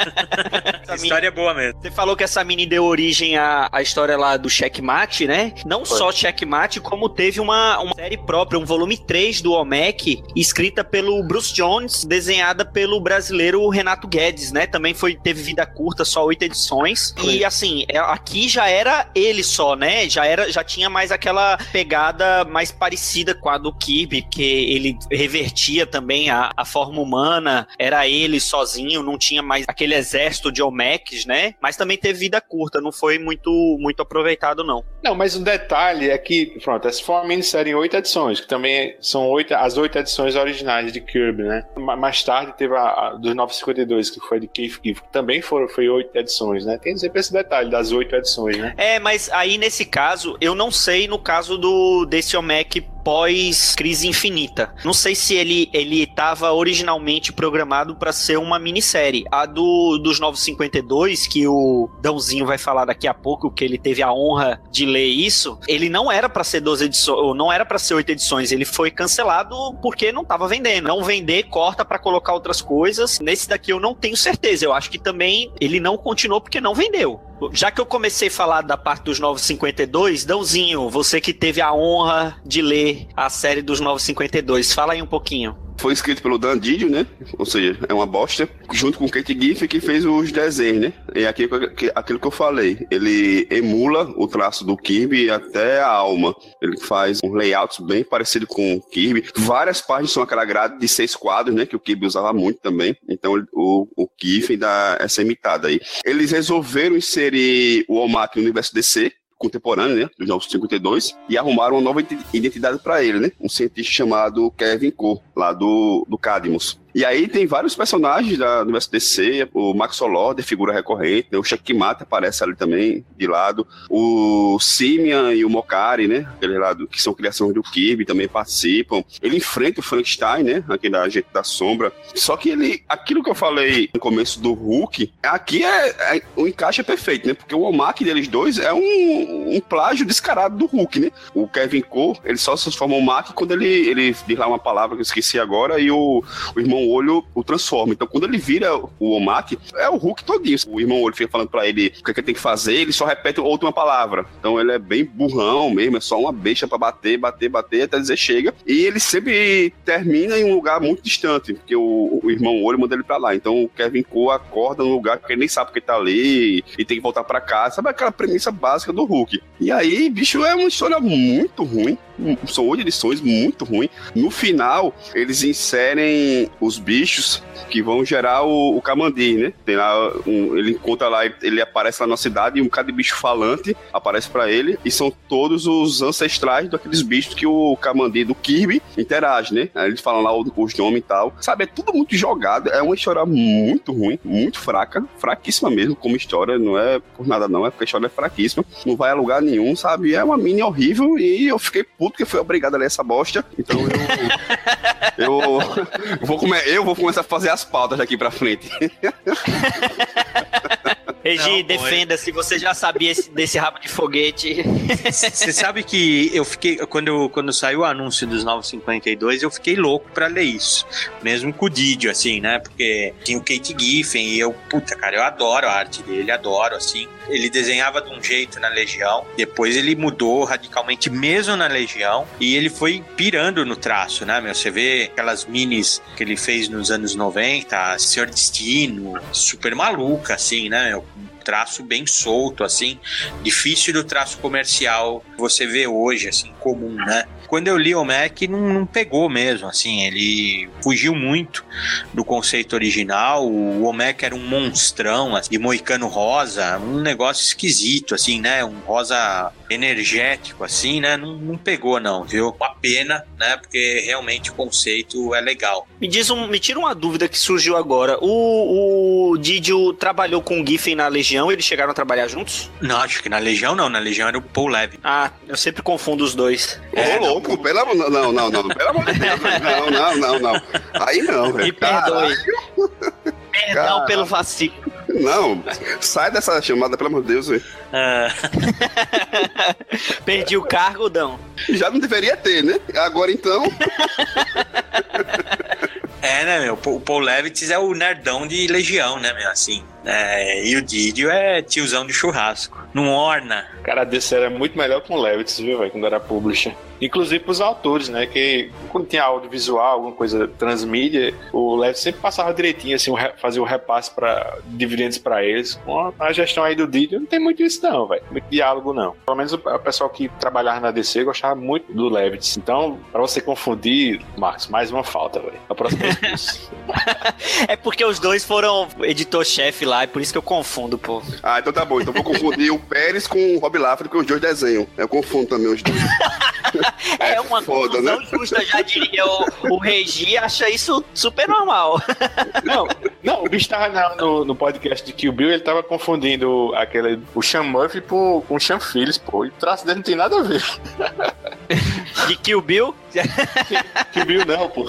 Essa história é boa mesmo. Você falou que essa mini deu origem à, à história lá do Checkmate, né? Não Foi. só Checkmate, como teve uma, uma série própria, um volume três do Olmec, escrita pelo Bruce Jones, desenhada pelo brasileiro Renato Guedes, né? Também foi, teve vida curta, só oito edições. Foi. E assim, aqui já era ele só, né? Já, era, já tinha mais aquela pegada mais parecida com a do Kirby, que ele revertia também a, a forma humana, era ele sozinho, não tinha mais aquele exército de Olmecs, né? Mas também teve vida curta, não foi muito, muito aproveitado, não. Não, mas um detalhe é que, pronto, essa foi uma minissérie em oito edições, que também são oito, as oito edições originais de Kirby, né? Mais tarde teve a, a dos novecentos e cinquenta e dois, que foi de Keith Giffen, que também foram, foi oito edições, né? Tem sempre esse detalhe das oito edições, né? É, mas aí nesse caso, eu não sei no caso do desse Olmec pós-Crise Infinita. Não sei se ele ele estava originalmente programado para ser uma minissérie. A do, dos novecentos e cinquenta e dois, que o Dãozinho vai falar daqui a pouco, que ele teve a honra de ler isso, ele não era para ser doze edições, ou não era para ser oito edições, ele foi cancelado porque não estava vendendo. Não vender, corta para colocar outras coisas. Nesse daqui eu não tenho certeza. Eu acho que também ele não continuou porque não vendeu. Já que eu comecei a falar da parte dos novecentos e cinquenta e dois, Dãozinho, você que teve a honra de ler a série dos novecentos e cinquenta e dois, fala aí um pouquinho. Foi escrito pelo Dan Didio, né? Ou seja, é uma bosta. Junto com o Keith Giffen, que fez os desenhos, né? E aquilo que, aquilo que eu falei. Ele emula o traço do Kirby até a alma. Ele faz um layout bem parecido com o Kirby. Várias páginas são aquela grade de seis quadros, né? Que o Kirby usava muito também. Então o, o Giffen dá essa imitada aí. Eles resolveram inserir o Olmec no universo D C contemporâneo, né, dos novecentos e cinquenta e dois, e arrumaram uma nova identidade para ele, né, um cientista chamado Kevin Cole, lá do, do Cadmus. E aí tem vários personagens da universo D C, o Max Lord, figura recorrente, né? O Checkmate aparece ali também, de lado. O Simian e o Mokari, né? Aquele lado que são criações do Kirby, também participam. Ele enfrenta o Frankenstein, né? Aquele agente da sombra. Só que ele, aquilo que eu falei no começo do Hulk, aqui é, é o encaixe é perfeito, né? Porque o Olmec deles dois é um, um plágio descarado do Hulk, né? O Kevin Cole, ele só se transforma o Olmec quando ele, ele diz lá uma palavra que eu esqueci agora, e o, o irmão Olho o transforma. Então, quando ele vira o Olmec, é o Hulk todinho. O irmão Olho fica falando pra ele o que, é que ele tem que fazer, ele só repete outra uma palavra. Então, ele é bem burrão mesmo, é só uma besta pra bater, bater, bater, até dizer chega. E ele sempre termina em um lugar muito distante, porque o, o irmão Olho manda ele pra lá. Então, o Kevin Cole acorda num lugar que ele nem sabe que ele tá ali e tem que voltar pra casa. Sabe aquela premissa básica do Hulk? E aí, bicho, é uma história muito ruim. São oito edições, muito ruim. No final, eles inserem os bichos que vão gerar o, o Kamandi, né? Tem lá um, ele encontra lá, ele aparece lá na cidade e um bocado de bicho falante aparece pra ele, e são todos os ancestrais daqueles bichos que o Kamandi do Kirby interage, né? Aí eles falam lá os nomes e tal. Sabe, é tudo muito jogado, é uma história muito ruim, muito fraca, fraquíssima mesmo como história, não é por nada não, é porque a história é fraquíssima, não vai a lugar nenhum, sabe? É uma mini horrível e eu fiquei puto porque fui obrigado a ler essa bosta, então eu eu, vou, come, eu vou começar a fazer as pautas daqui pra frente. Regi, defenda-se, você já sabia esse, desse rabo de foguete. Você sabe que eu fiquei, quando, eu, quando saiu o anúncio dos novecentos e cinquenta e dois, eu fiquei louco pra ler isso. Mesmo com o Didio, assim, né? Porque tinha o Keith Giffen e eu, puta, cara, eu adoro a arte dele, adoro, assim. Ele desenhava de um jeito na Legião, depois ele mudou radicalmente mesmo na Legião, e ele foi pirando no traço, né, meu? Você vê aquelas minis que ele fez nos anos noventa, Senhor Destino, super maluca, assim, né, meu? Traço bem solto, assim, difícil do traço comercial você vê hoje, assim, comum, né? quando eu li o Mac, não, não pegou mesmo, assim, ele fugiu muito do conceito original. O Omek era um monstrão, assim, de moicano rosa, um negócio esquisito, assim, né? Um rosa energético, assim, né? Não, não pegou, não, viu? Uma pena, né? Porque realmente o conceito é legal. Me diz um, me tira uma dúvida que surgiu agora. O, o Didio trabalhou com o Giffen na Legião, eles chegaram a trabalhar juntos? Não, acho que na Legião não, na Legião era o Paul Levy. Ah, eu sempre confundo os dois. Ô, é, louco, não. pelo amor... Não, não, não, pelo amor de Deus. Não, não, não, não. Aí não, velho. Me perdoe. Perdão Caralho. Pelo vacilo. Não, sai dessa chamada, pelo amor de Deus, velho. Ah. Perdi o cargo, Dão. Já não deveria ter, né? Agora então... É, né, meu? O Paul Levitz é o nerdão de Legião, né, meu? Assim. É, e o Didio é tiozão de churrasco. Não orna. Cara, desse era muito melhor com o Levitz, viu, velho? Quando era publisher. Inclusive pros autores, né? Que quando tinha audiovisual, alguma coisa transmídia, o Levitz sempre passava direitinho, assim, fazia o repasse pra dividendos pra eles. Com a gestão aí do Didio, não tem muito isso, não, velho. Muito diálogo, não. Pelo menos o pessoal que trabalhava na D C gostava muito do Levitz. Então, pra você confundir, Marcos, mais uma falta, velho. A próxima vez. É porque os dois foram editor-chefe lá, é por isso que eu confundo, pô. Ah, então tá bom. Então vou confundir o Pérez com o Rob Liefeld, que os dois desenham. Eu confundo também os dois. É uma foda, confusão, né? Justa, já diria o, o Regi, acha isso super normal. Não, não, o bicho tava no, no podcast de Kill Bill, ele tava confundindo aquele, o Sean Murphy por, com o Sean Phillips, pô, e o traço dele não tem nada a ver. De Kill Bill? Kill Bill não, pô.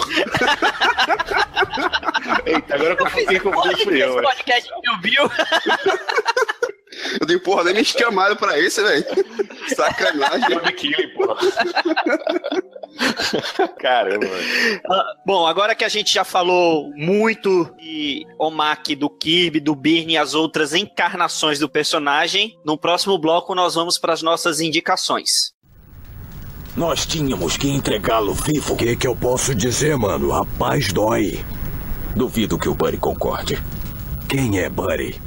Eita, agora eu confundi com o Bill, fui eu, velho. Podcast de Kill Bill? Eu digo, porra, nem me chamaram pra isso, velho. Sacanagem. Eu de Killing, porra. Caramba. Uh, bom, agora que a gente já falou muito de Omak, do Kirby, do Byrne e as outras encarnações do personagem, no próximo bloco nós vamos para as nossas indicações. Nós tínhamos que entregá-lo vivo. O que, que eu posso dizer, mano? Rapaz, dói. Duvido que o Buddy concorde. Quem é Buddy?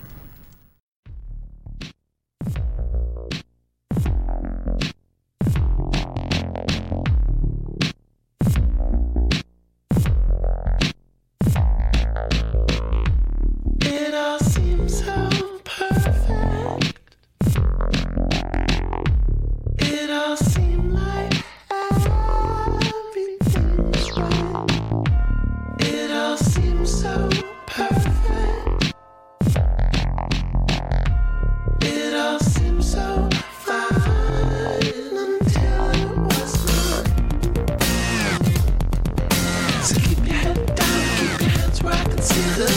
It all seems so perfect. It all seems like everything's right. It all seems so perfect. It all seems so fine until it was not. So keep your head down, keep your hands where I can see them.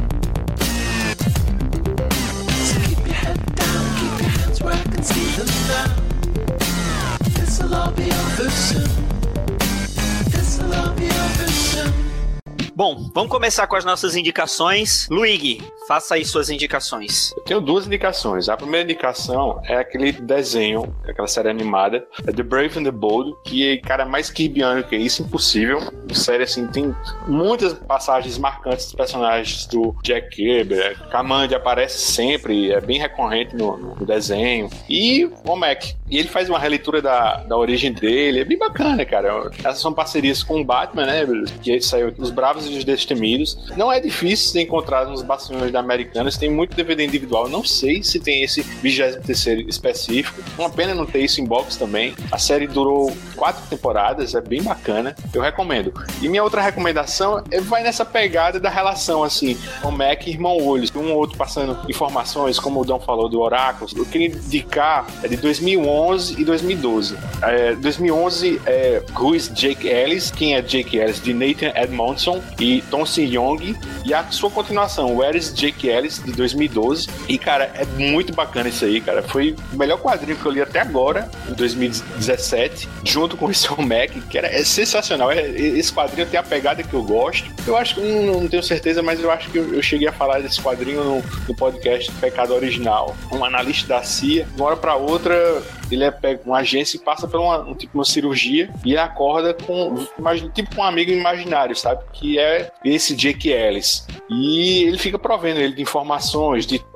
Where I can see them now. This'll all be over soon. This'll all be over soon. Bom, vamos começar com as nossas indicações. Luigi, faça aí suas indicações. Eu tenho duas indicações. A primeira indicação é aquele desenho, aquela série animada, é The Brave and the Bold, que, cara, mais kirbiano que isso, impossível. A série, assim, tem muitas passagens marcantes dos personagens do Jack Kirby. Kamandi aparece sempre, é bem recorrente no, no desenho. E o Omek. E ele faz uma releitura da, da origem dele. É bem bacana, cara. Essas são parcerias com o Batman, né? Que saiu Os Bravos e os Destemidos. Não é difícil de encontrar nos bastiões da Americanas. Tem muito D V D individual. Não sei se tem esse vigésimo terceiro específico. Uma pena não ter isso em box também. A série durou quatro temporadas. É bem bacana. Eu recomendo. E minha outra recomendação é, vai nessa pegada da relação, assim, Omek e Irmão Olhos. Um ou outro passando informações, como o Dom falou, do Oráculo. Eu queria indicar é de dois mil e onze e dois mil e doze. É, dois mil e onze é Who is Jake Ellis? Quem é Jake Ellis? De Nathan Edmondson e Tom Se Young. E a sua continuação, Where is Jake Ellis? De dois mil e doze. E, cara, é muito bacana isso aí, cara. Foi o melhor quadrinho que eu li até agora, em dois mil e dezessete, junto com esse Omek, que era, é sensacional. É, esse quadrinho tem a pegada que eu gosto. Eu acho que, não, não tenho certeza, mas eu acho que eu, eu cheguei a falar desse quadrinho no, no podcast Pecado Original. Um analista da C I A, de uma hora pra outra, ele é pego uma agência e passa por uma, um, tipo, uma cirurgia e acorda com, imagina, tipo um amigo imaginário, sabe? Que é esse Jake Ellis. E ele fica provendo ele de informações, de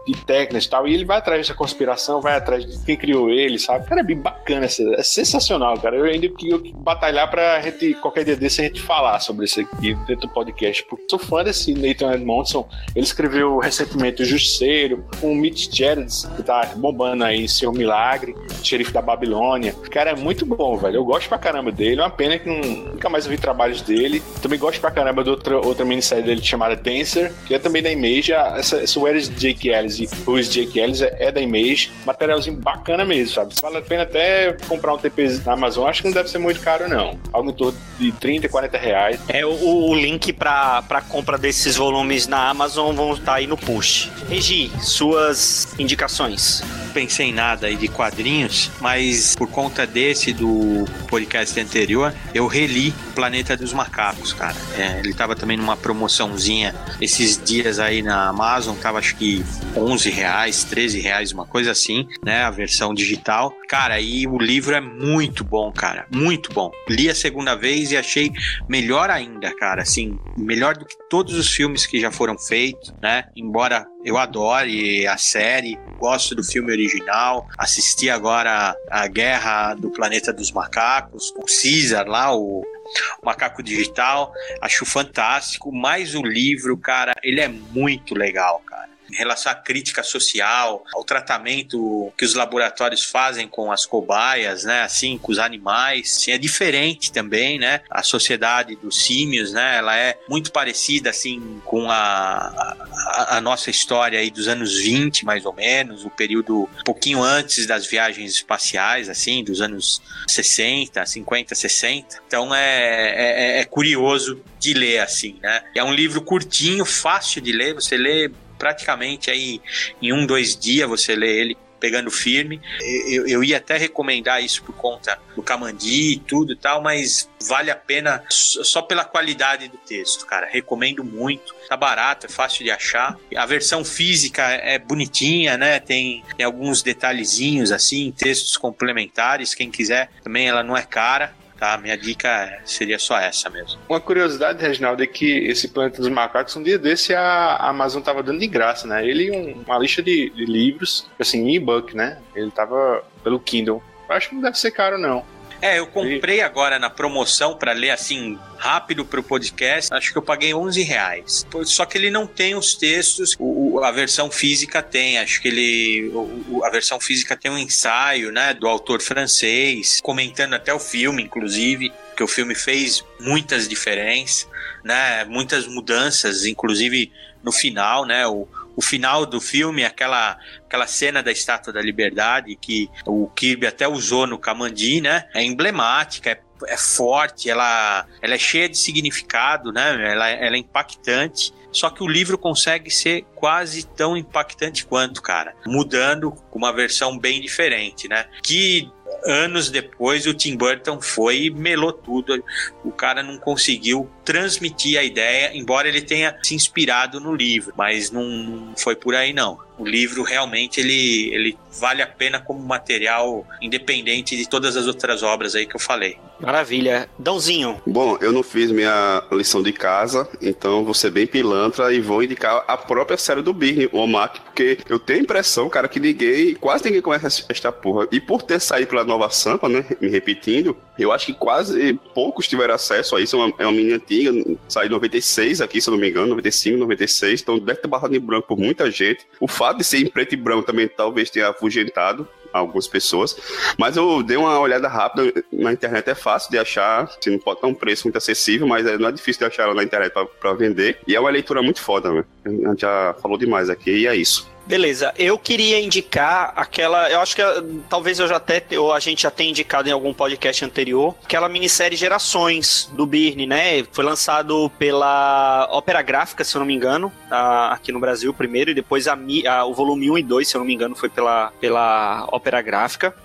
de técnicas e tal, e ele vai atrás dessa conspiração, vai atrás de quem criou ele, sabe? Cara, é bem bacana, é sensacional, cara. Eu ainda queria batalhar pra gente, qualquer dia desse, a gente falar sobre isso aqui dentro do podcast, porque sou fã desse Nathan Edmondson. Ele escreveu recentemente O Justiceiro, com o Mitch Gerads, que tá bombando aí Seu Milagre, Xerife da Babilônia. Cara, é muito bom, velho. Eu gosto pra caramba dele, é uma pena que não, nunca mais ouvi trabalhos dele. Também gosto pra caramba de outra, outra minissérie dele chamada Dancer, que é também da Image. Essa, essa Where is Jake Ellis e Who is Jake Ellis é, é da Image. Materialzinho bacana mesmo, sabe? Vale a pena até comprar um T P na Amazon. Acho que não deve ser muito caro, não. Algo em torno de trinta, quarenta reais. É, o, o link pra, pra compra desses volumes na Amazon vão estar aí no push. Regi, suas indicações. Pensei em nada aí de quadrinhos, mas por conta desse do podcast anterior, eu reli Planeta dos Macacos, cara. É, ele tava também numa promoçãozinha esses dias aí na Amazon, tava acho que onze reais, treze reais, uma coisa assim, né? A versão digital. Cara, e o livro é muito bom, cara, muito bom. Li a segunda vez e achei melhor ainda, cara, assim, melhor do que todos os filmes que já foram feitos, né? Embora eu adore a série, gosto do filme original, assisti agora a Guerra do Planeta dos Macacos, com o Caesar lá, o O Macaco Digital, acho fantástico, mas o livro, cara, ele é muito legal, cara. Em relação à crítica social, ao tratamento que os laboratórios fazem com as cobaias, né, assim, com os animais, assim, é diferente também, né, a sociedade dos símios, né, ela é muito parecida, assim, com a, a, a nossa história aí dos anos vinte, mais ou menos, o período um pouquinho antes das viagens espaciais, assim, dos anos sessenta, cinquenta, sessenta, então é, é, é curioso de ler, assim, né, é um livro curtinho, fácil de ler, você lê praticamente aí em um, dois dias você lê ele pegando firme. Eu, eu ia até recomendar isso por conta do Kamandi e tudo e tal, mas vale a pena só pela qualidade do texto, cara. Recomendo muito. Tá barato, é fácil de achar. A versão física é bonitinha, né? Tem, tem alguns detalhezinhos assim, textos complementares. Quem quiser, também ela não é cara. Tá, minha dica seria só essa mesmo. Uma curiosidade, Reginaldo, é que esse Planeta dos Macacos, um dia desse a Amazon tava dando de graça, né? Ele um, uma lista de, de livros, assim, em e-book, né? Ele tava pelo Kindle. Eu acho que não deve ser caro, não. É, eu comprei agora na promoção pra ler assim rápido pro podcast, acho que eu paguei onze reais. Só que ele não tem os textos, o, a versão física tem, acho que ele, o, a versão física tem um ensaio, né, do autor francês, comentando até o filme, inclusive, que o filme fez muitas diferenças, né, muitas mudanças, inclusive no final, né, o O final do filme, aquela, aquela cena da Estátua da Liberdade que o Kirby até usou no Kamandi, né? É emblemática, é, é forte, ela, ela é cheia de significado, né? Ela, ela é impactante. Só que o livro consegue ser quase tão impactante quanto, cara. Mudando com uma versão bem diferente, né? Que anos depois o Tim Burton foi e melou tudo. O cara não conseguiu transmitir a ideia, embora ele tenha se inspirado no livro, mas não, não foi por aí não. O livro realmente ele, ele vale a pena como material independente de todas as outras obras aí que eu falei. Maravilha. Dãozinho. Bom, eu não fiz minha lição de casa, então vou ser bem pilantra e vou indicar a própria série do Birne, o Omak, porque eu tenho a impressão, cara, que ninguém, quase ninguém conhece esta porra. E por ter saído pela Nova Sampa, né, me repetindo, eu acho que quase poucos tiveram acesso a isso. É uma, é uma menina antiga, saiu em noventa e seis aqui, se eu não me engano, noventa e cinco, noventa e seis, então deve ter passado em branco por muita gente. O fato de ser em preto e branco também talvez tenha afugentado algumas pessoas, mas eu dei uma olhada rápida na internet, é fácil de achar, assim, não pode ter um preço muito acessível, mas não é difícil de achar ela na internet pra, pra vender, e é uma leitura muito foda, né? A gente já falou demais aqui, e é isso. Beleza, eu queria indicar aquela, eu acho que talvez eu já até, ou a gente já tenha indicado em algum podcast anterior, aquela minissérie Gerações do Birne, né? Foi lançado pela Ópera Gráfica, se eu não me engano, aqui no Brasil primeiro, e depois a, a, o volume um e dois, se eu não me engano, foi pela, pela Ópera Gráfica.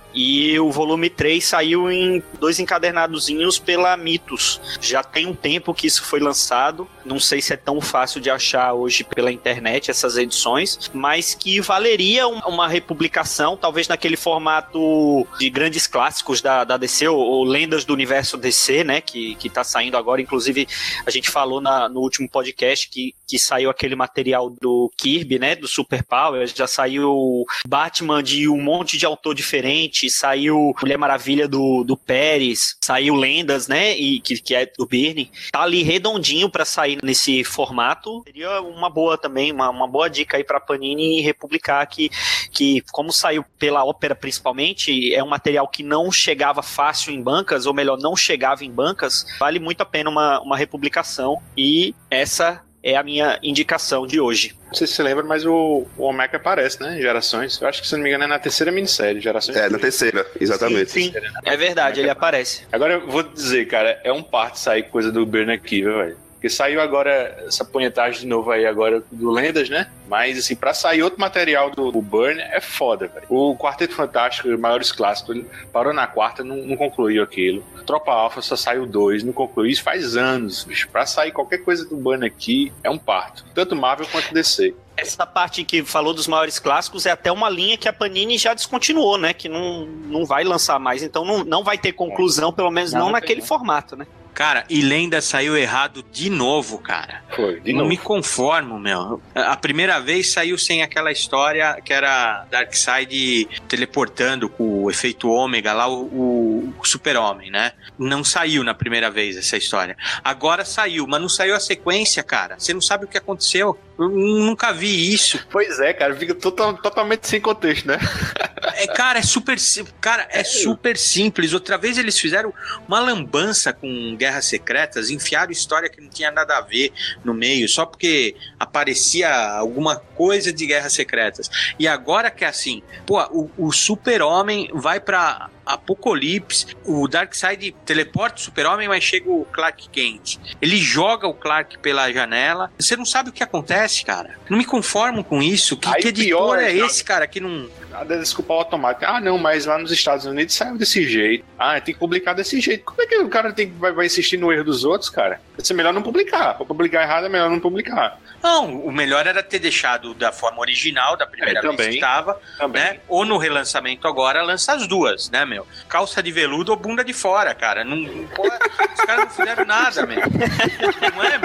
E o volume três saiu em dois encadernadozinhos pela Mitos. Já tem um tempo que isso foi lançado. Não sei se é tão fácil de achar hoje pela internet essas edições, mas que valeria um- uma republicação, talvez naquele formato de grandes clássicos da, da D C, ou, ou lendas do universo D C, né? Que, que tá saindo agora. Inclusive, a gente falou na- no último podcast que, que saiu aquele material do Kirby, né? Do Super Power. Já saiu Batman de um monte de autor diferente. Saiu Mulher Maravilha do, do Pérez, saiu Lendas, né, e, que, que é do Byrne, tá ali redondinho pra sair nesse formato. Seria uma boa também, uma, uma boa dica aí pra Panini republicar, que, que como saiu pela Ópera principalmente, é um material que não chegava fácil em bancas, ou melhor, não chegava em bancas, vale muito a pena uma, uma republicação, e essa é a minha indicação de hoje. Não sei se você lembra, mas o, o Omeca aparece, né? Em Gerações. Eu acho que, se não me engano, é na terceira minissérie, Gerações. É, na terceira, exatamente. Sim, sim. É verdade, ele aparece. Agora eu vou dizer, cara, é um parto sair coisa do Byrne aqui, viu, velho? Porque saiu agora essa punhetagem de novo aí agora do Lendas, né? Mas, assim, pra sair outro material do, do Byrne é foda, velho. O Quarteto Fantástico, os maiores clássicos, ele parou na quarta, não, não concluiu aquilo. Tropa Alpha só saiu dois, não concluiu. Isso faz anos, bicho. Pra sair qualquer coisa do Byrne aqui é um parto. Tanto Marvel quanto D C. Essa parte que falou dos maiores clássicos é até uma linha que a Panini já descontinuou, né? Que não, não vai lançar mais. Então não, não vai ter conclusão, pelo menos não, Não, não naquele tem, não. formato, né? Cara, e Lenda saiu errado de novo, cara. Foi, de Não novo. me conformo, meu. A primeira vez saiu sem aquela história que era Darkseid teleportando com o efeito ômega lá, o, o, o super-homem, né? Não saiu na primeira vez essa história. Agora saiu, mas não saiu a sequência, cara. Você não sabe o que aconteceu. Eu nunca vi isso. Pois é, cara, fica total, totalmente sem contexto, né? É, cara, é super, sim- cara, é super simples. Outra vez eles fizeram uma lambança com Guerras Secretas, enfiaram história que não tinha nada a ver no meio, só porque aparecia alguma coisa de Guerras Secretas. E agora que é assim, pô, o, o Super-Homem vai pra Apocalipse, o Darkseid teleporta o Super-Homem, mas chega o Clark Kent. Ele joga o Clark pela janela. Você não sabe o que acontece, cara. Não me conformo com isso. Que, Aí que pior, editor é cara. esse, cara, que não... Nada de desculpa automático. Ah, não, mas lá nos Estados Unidos saiu desse jeito. Ah, tem que publicar desse jeito. Como é que o cara tem, vai, vai insistir no erro dos outros, cara? Vai ser melhor não publicar. Pra publicar errado é melhor não publicar. Não, o melhor era ter deixado da forma original, da primeira É, vez também. que estava, Também. né? Ou no relançamento agora, lança as duas, né, meu? Calça de veludo ou bunda de fora, cara. Não, não- pô, os caras não fizeram nada, meu. Não é,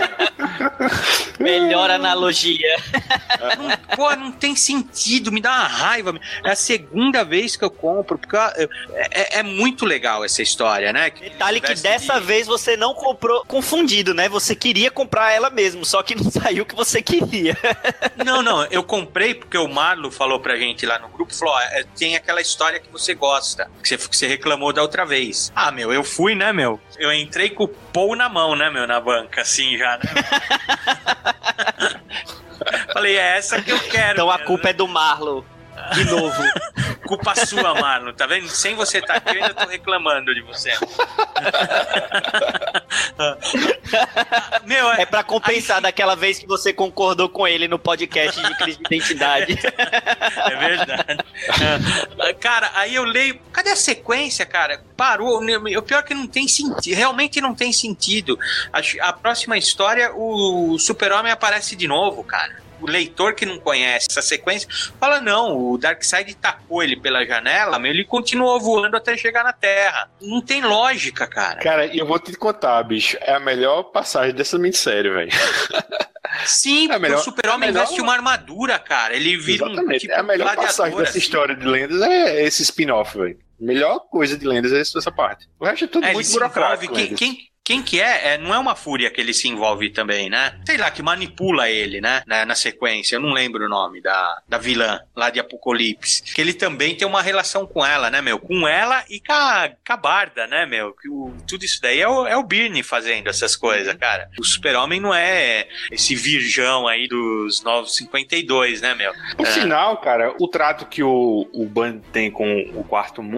meu? Melhor analogia. Não, pô, não tem sentido, me dá uma raiva. meu. É a segunda vez que eu compro, porque é, é- é muito legal essa história, né? Que Detalhe que tivesse dessa de- vez você não comprou confundido, né? Você queria comprar ela mesmo, só que não saiu o que você queria. Não, não, eu comprei porque o Marlo falou pra gente lá no grupo, falou, ó, é, tem aquela história que você gosta, que você, que você reclamou da outra vez. Ah, meu, eu fui, né, meu? Eu entrei com o Paul na mão, né, meu, na banca, assim, já, né? Falei, é essa que eu quero. Então a mesmo, culpa né? é do Marlo. De novo. Culpa sua, Marlon, tá vendo? Sem você estar aqui, eu ainda tô reclamando de você. Meu, É pra compensar daquela vez que você concordou com ele no podcast de crise de identidade. É verdade. É. Cara, aí eu leio. Cadê a sequência, cara? Parou. O pior é que não tem sentido. Realmente não tem sentido. A, a próxima história, o Super-Homem aparece de novo, cara. O leitor que não conhece essa sequência fala, não, o Darkseid tacou ele pela janela, mas ele continuou voando até chegar na Terra. Não tem lógica, cara. Cara, eu vou te contar, bicho. É a melhor passagem dessa minissérie, velho. Sim, É porque melhor- o Super-Homem é melhor- veste uma armadura, cara. Ele vira Exatamente. um tipo É a melhor gladiador, passagem dessa assim. história de lendas é esse spin-off, velho. Melhor coisa de lendas é essa parte. O resto é tudo É, ele muito se burocrático. envolve. Quem, Lendas. quem, quem que é? é? Não é uma fúria que ele se envolve também, né? Sei lá, que manipula ele, né? Na, na sequência. Eu não lembro o nome da, da vilã lá de Apocalipse. Que ele também tem uma relação com ela, né, meu? Com ela e com a, com a Barda, né, meu? Que o, tudo isso daí é o, é o Byrne fazendo essas coisas, cara. O Super-Homem não é esse virgão aí dos Novos cinquenta e dois, né, meu? Por É. sinal, cara, o trato que o, o Byrne tem com o Quarto Mundo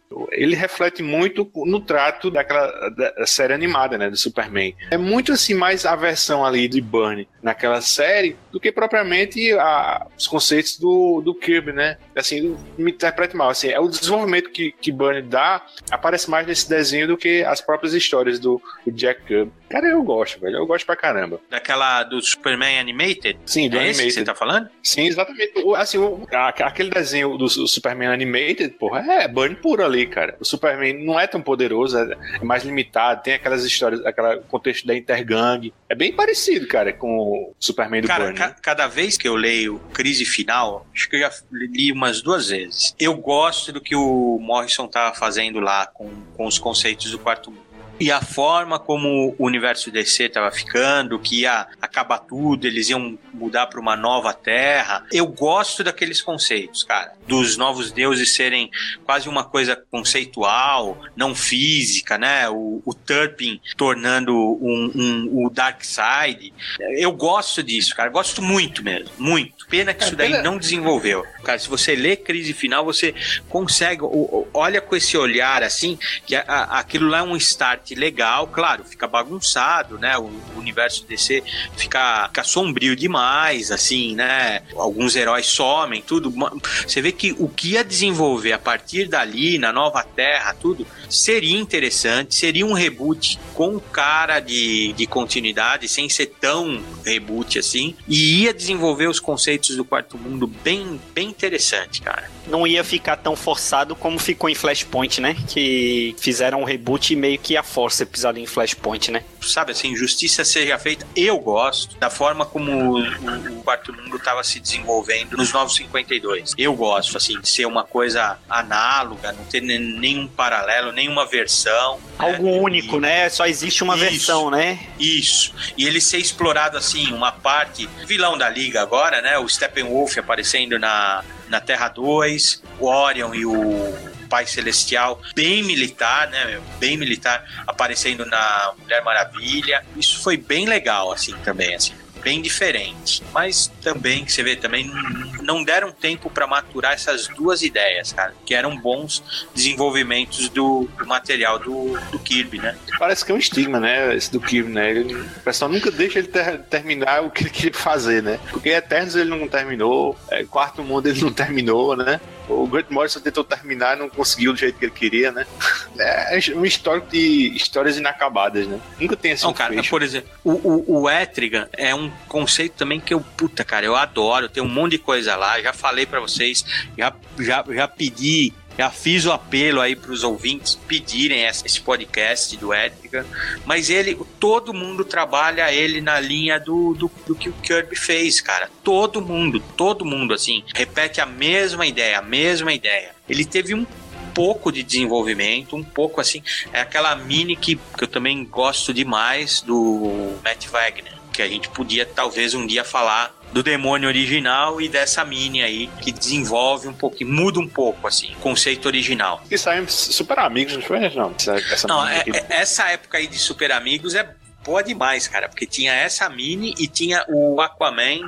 Ele reflete muito no trato daquela da série animada, né, do Superman. É muito assim mais a versão ali de Byrne naquela série do que propriamente a, os conceitos do, do Kirby, né? Assim, me interprete mal, assim, é o desenvolvimento que, que Byrne dá aparece mais nesse desenho do que as próprias histórias do, do Jack Kirby. Cara, eu gosto, velho, eu gosto pra caramba. Daquela do Superman Animated? Sim, do é Animated. Esse que você tá falando? Sim, exatamente. O, assim, o, a, aquele desenho do Superman Animated, porra, é Byrne puro ali, cara. O Superman não é tão poderoso, é, é mais limitado, tem aquelas histórias, aquele contexto da Intergang. É bem parecido, cara, com o Superman do Cara, Byrne. ca- cada vez que eu leio Crise Final, acho que eu já li umas duas vezes. Eu gosto do que o Morrison tava fazendo lá com, com os conceitos do Quarto Mundo. E a forma como o universo D C estava ficando, que ia acabar tudo, eles iam mudar para uma nova terra. Eu gosto daqueles conceitos, cara. Dos novos deuses serem quase uma coisa conceitual, não física, né? O, o Turpin tornando um, um, o Darkseid. Eu gosto disso, cara. Gosto muito mesmo, muito. Pena que isso daí não desenvolveu. Cara, se você lê Crise Final, você consegue... Olha com esse olhar, assim, que a, a, aquilo lá é um start legal, claro, fica bagunçado, né? O, o universo D C fica, fica sombrio demais, assim, né? Alguns heróis somem, tudo. Você vê que o que ia desenvolver a partir dali, na Nova Terra, tudo, seria interessante, seria um reboot com cara de, de continuidade, sem ser tão reboot assim, e ia desenvolver os conceitos do Quarto Mundo bem, bem interessante, cara. Não ia ficar tão forçado como ficou em Flashpoint, né? Que fizeram um reboot e meio que a força episódio em Flashpoint, né? Sabe, assim, justiça seja feita. Eu gosto da forma como o, o, o Quarto Mundo estava se desenvolvendo nos Novos cinquenta e dois. Eu gosto, assim, de ser uma coisa análoga, não ter nenhum paralelo, nenhuma versão. Algo né? único, e... né? Só existe uma Isso, versão, né? Isso. E ele ser explorado, assim, uma parte... Vilão da Liga agora, né? O Steppenwolf aparecendo na, na Terra dois, o Orion e o... Pai Celestial, bem militar, né, meu? Bem militar, aparecendo na Mulher Maravilha. Isso foi bem legal, assim, também, assim, bem diferente. Mas também, que você vê, também não deram tempo para maturar essas duas ideias, cara, que eram bons desenvolvimentos do, do material do, do Kirby, né? Parece que é um estigma, né, esse do Kirby, né? Ele, o pessoal nunca deixa ele ter, terminar o que ele queria fazer, né? Porque Eternos ele não terminou, é, Quarto Mundo ele não terminou, né? O Grant Morrison tentou terminar e não conseguiu do jeito que ele queria, né? É um histórico de histórias inacabadas, né? Nunca tem assim. Não, cara, fecho. Por exemplo, o, o, o Etrigan é um conceito também que eu, puta, cara, eu adoro. Tem um monte de coisa lá. Já falei pra vocês, já, já, já pedi. Já fiz o apelo aí para os ouvintes pedirem esse podcast do Etrigan, mas ele, todo mundo trabalha ele na linha do, do, do que o Kirby fez, cara. Todo mundo, todo mundo, assim, repete a mesma ideia, a mesma ideia. Ele teve um pouco de desenvolvimento, um pouco assim, é aquela mini que, que eu também gosto demais do Matt Wagner, que a gente podia talvez um dia falar do demônio original e dessa mini aí, que desenvolve um pouco, muda um pouco, assim, o conceito original. E saímos super amigos, não foi, não? Essa, essa, não, é, é, essa época aí de super amigos é boa demais, cara, porque tinha essa mini e tinha o Aquaman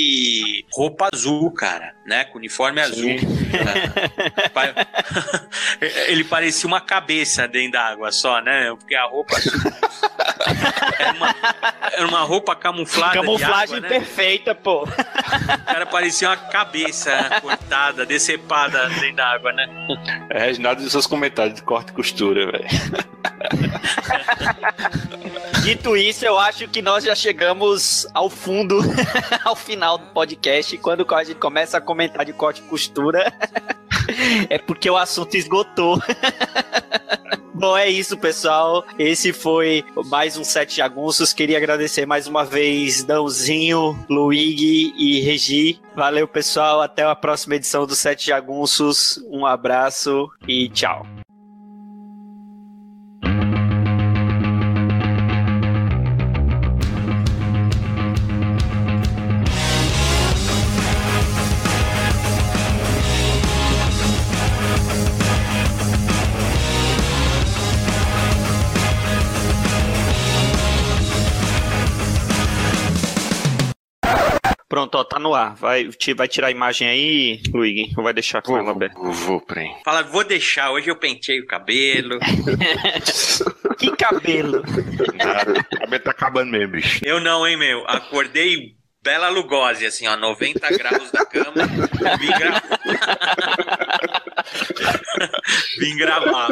de roupa azul, cara, né, com uniforme azul. Ele parecia uma cabeça dentro da água só, né, porque a roupa azul era uma, era uma roupa camuflada. Camuflagem de água, né? Perfeita, pô. O cara parecia uma cabeça cortada, decepada dentro da água, né? É, Reginaldo, dos seus comentários de corte e costura, velho. Dito isso, eu acho que nós já chegamos ao fundo, ao final do podcast. Quando a gente começa a comentar de corte e costura, é porque o assunto esgotou. Bom, é isso, pessoal. Esse foi mais um Sete Jagunços. Queria agradecer mais uma vez Dãozinho, Luigi e Regi. Valeu, pessoal. Até a próxima edição do Sete Jagunços. Um abraço e tchau. Pronto, ó, tá no ar. Vai, ti- vai tirar a imagem aí, Luigi? Ou vai deixar com Vou, ela aberta? vou, vou, peraí. Fala, vou deixar, hoje eu pentei o cabelo. Que cabelo! Nada, o cabelo tá acabando mesmo, bicho. Eu não, hein, meu? Acordei Bela Lugosi, assim, ó, noventa graus da cama. Vim gravar. Vim gravar.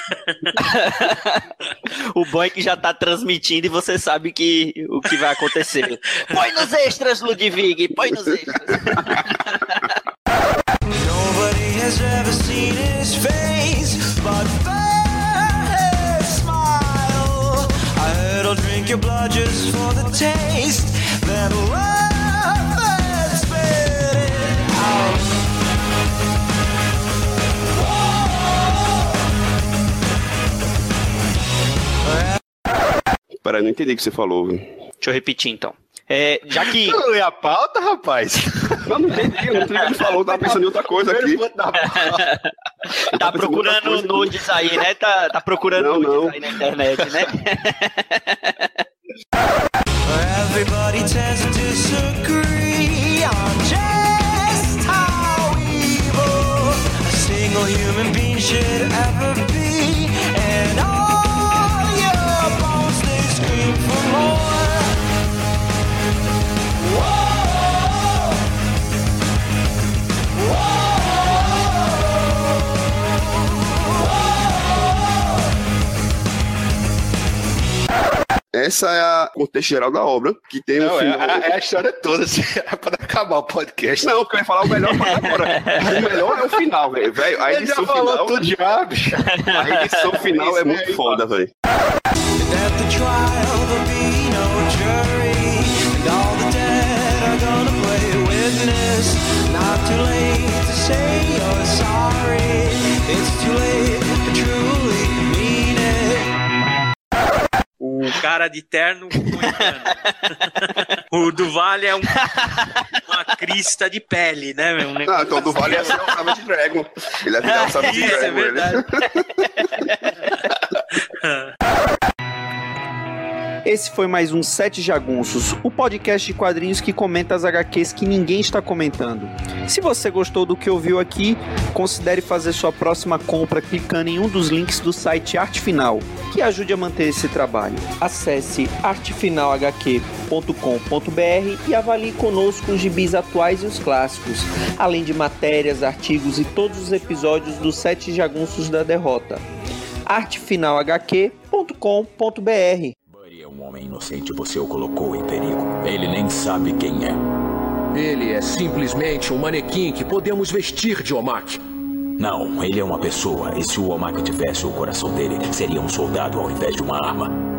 O bom é que já tá transmitindo e você sabe que, o que vai acontecer. Põe nos extras, Ludwig! Põe nos extras! Nobody has ever seen his face, but that smile. I heard I'll drink your blood just for the taste. That love that spit it out. Peraí, não entendi o que você falou, viu? Deixa eu repetir então. É, já que. Não é a pauta, rapaz? Não, não entendi, eu não entendi o que ele falou, tava pensando em outra coisa aqui. Tá procurando nudes aí, né? Tá, tá procurando Não, nudes não. aí na internet, né? Everybody tends to disagree on just how evil a single human being should ever be. And all your bones, they scream for more. Whoa! Essa é a contexto geral da obra, que tem um Não, é, final... a, é a história toda, assim, é pra acabar o podcast. Não, porque eu ia falar o melhor para agora. O melhor é o final, velho. Velho, a Ele já edição falou final... tudo já, bicho. A edição final é muito foda, velho. At the trial there'll be no jury, and all the dead are gonna play witness. Not too late to say you're sorry. It's too late to truly mean it. O cara de terno moicano. O do Vale é um, uma crista de pele, né, meu? Um Ah, negócio então do Vale ia ser o Savage Dragon. Ele ia virar o Savage Isso, é Dragon, ele. verdade. Esse foi mais um Sete Jagunços, o podcast de quadrinhos que comenta as agá quês que ninguém está comentando. Se você gostou do que ouviu aqui, considere fazer sua próxima compra clicando em um dos links do site Arte Final, que ajude a manter esse trabalho. Acesse arte final agá quê ponto com ponto br e avalie conosco os gibis atuais e os clássicos, além de matérias, artigos e todos os episódios dos Sete Jagunços da Derrota. arte final agá quê ponto com ponto br. Buddy é um homem inocente, você o colocou em perigo. Ele nem sabe quem é. Ele é simplesmente um manequim que podemos vestir de Omak. Não, ele é uma pessoa, e se o Omak tivesse o coração dele, seria um soldado ao invés de uma arma.